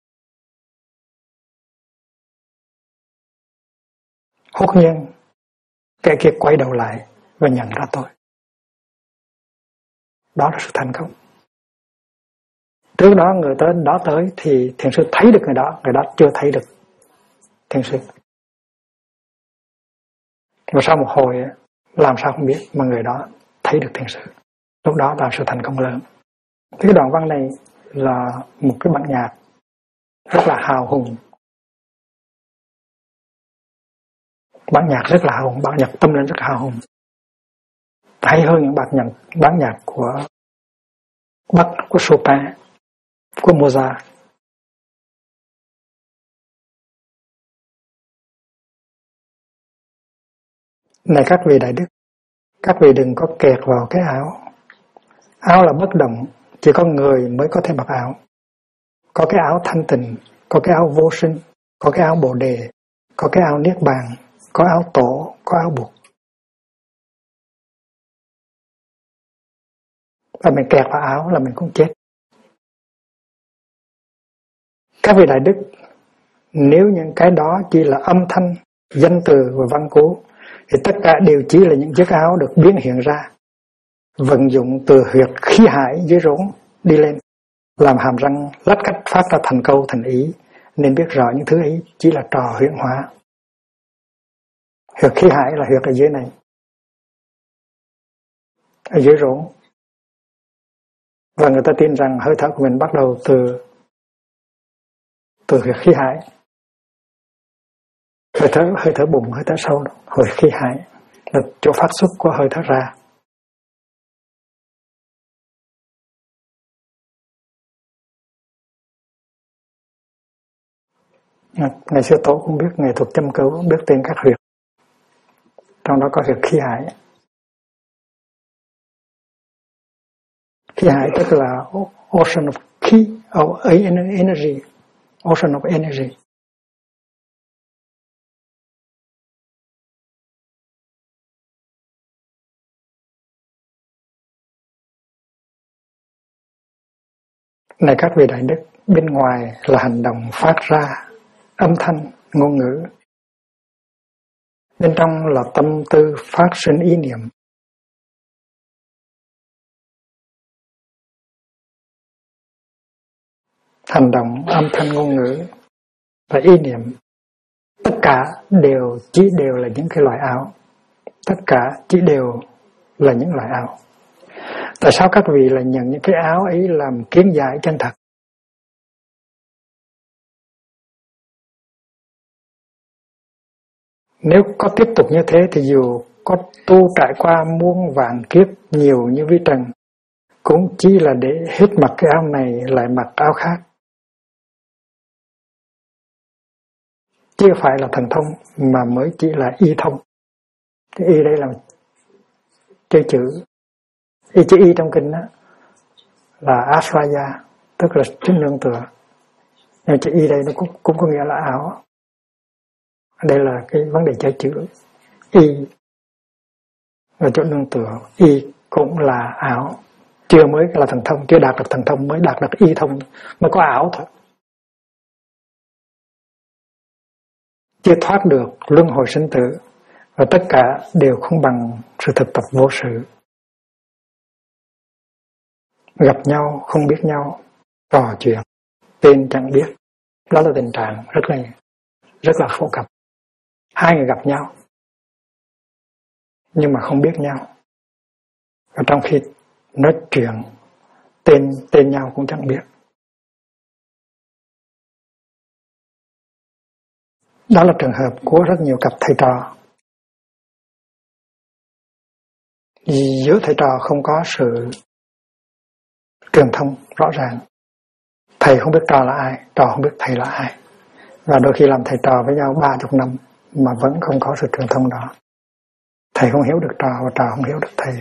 Hốt nhiên kẻ kia quay đầu lại và nhận ra tôi. Đó là sự thành công. Trước đó người tới thì thiền sư thấy được người đó chưa thấy được thiền sư. Và sau một hồi làm sao không biết mà người đó thấy được thiền sư. Lúc đó là sự thành công lớn. Cái đoạn văn này là một cái bản nhạc rất là hào hùng. Bản nhạc rất là hào hùng, bản nhạc tâm linh rất hào hùng. Hay hơn những bản nhạc của Bach, của Chopin, của Mozart. Này các vị đại đức, các vị đừng có kẹt vào cái áo. Áo là bất động, chỉ có người mới có thể mặc áo. Có cái áo thanh tịnh, có cái áo vô sinh, có cái áo bồ đề, có cái áo niết bàn, có áo tổ, có áo buộc. Và mình kẹt vào áo là mình cũng chết. Các vị đại đức, nếu những cái đó chỉ là âm thanh, danh từ và văn cú, thì tất cả đều chỉ là những chiếc áo được biến hiện ra, vận dụng từ huyệt khí hải dưới rốn đi lên, làm hàm răng lách cách phát ra thành câu thành ý, nên biết rõ những thứ ấy chỉ là trò huyễn hóa. Huyệt khí hải là huyệt ở dưới này, ở dưới rốn. Và người ta tin rằng hơi thở của mình bắt đầu từ huyệt khí hải. hơi thở bụng, hơi thở sâu, hồi khí hải là chỗ phát xuất của hơi thở ra. Ngày xưa Tổ cũng biết, nghệ thuật châm cứu biết tên các huyệt, trong đó có huyệt khí hải. Khí hải tức là ocean of khí, energy, ocean of energy. Này các vị đại đức, bên ngoài là hành động phát ra âm thanh, ngôn ngữ. Bên trong là tâm tư phát sinh ý niệm. Hành động, âm thanh, ngôn ngữ và ý niệm, tất cả chỉ đều là những cái loại ảo. Tất cả chỉ đều là những loại ảo. Tại sao các vị lại nhận những cái áo ấy làm kiến giải chân thật? Nếu có tiếp tục như thế thì dù có tu trải qua muôn vạn kiếp nhiều như vi trần, cũng chỉ là để hết mặc cái áo này lại mặc áo khác. Chưa phải là thần thông mà mới chỉ là y thông. Cái y đây là chơi chữ. Chữ y trong kinh đó là ashraya, tức là chính nương tựa. Nhưng chữ y đây nó cũng có nghĩa là áo. Đây là cái vấn đề chơi chữ. Y là chỗ nương tựa, y cũng là ảo. Chưa mới là thần thông, chưa đạt được thần thông mới đạt được y thông, mới có ảo thôi. Chưa thoát được luân hồi sinh tử, và tất cả đều không bằng sự thực tập vô sự. Gặp nhau không biết nhau, trò chuyện tên chẳng biết, đó là tình trạng rất là phổ cập. Hai người gặp nhau nhưng mà không biết nhau, và trong khi nói chuyện tên nhau cũng chẳng biết. Đó là trường hợp của rất nhiều cặp thầy trò. Giữa thầy trò không có sự truyền thông rõ ràng. Thầy không biết trò là ai, trò không biết thầy là ai. Và đôi khi làm thầy trò với nhau 30 năm mà vẫn không có sự truyền thông đó. Thầy không hiểu được trò và trò không hiểu được thầy.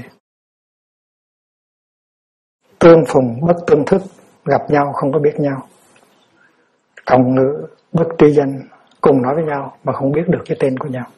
Tương phùng bất tương thức, gặp nhau không có biết nhau. Cộng ngữ bất tri danh, cùng nói với nhau mà không biết được cái tên của nhau.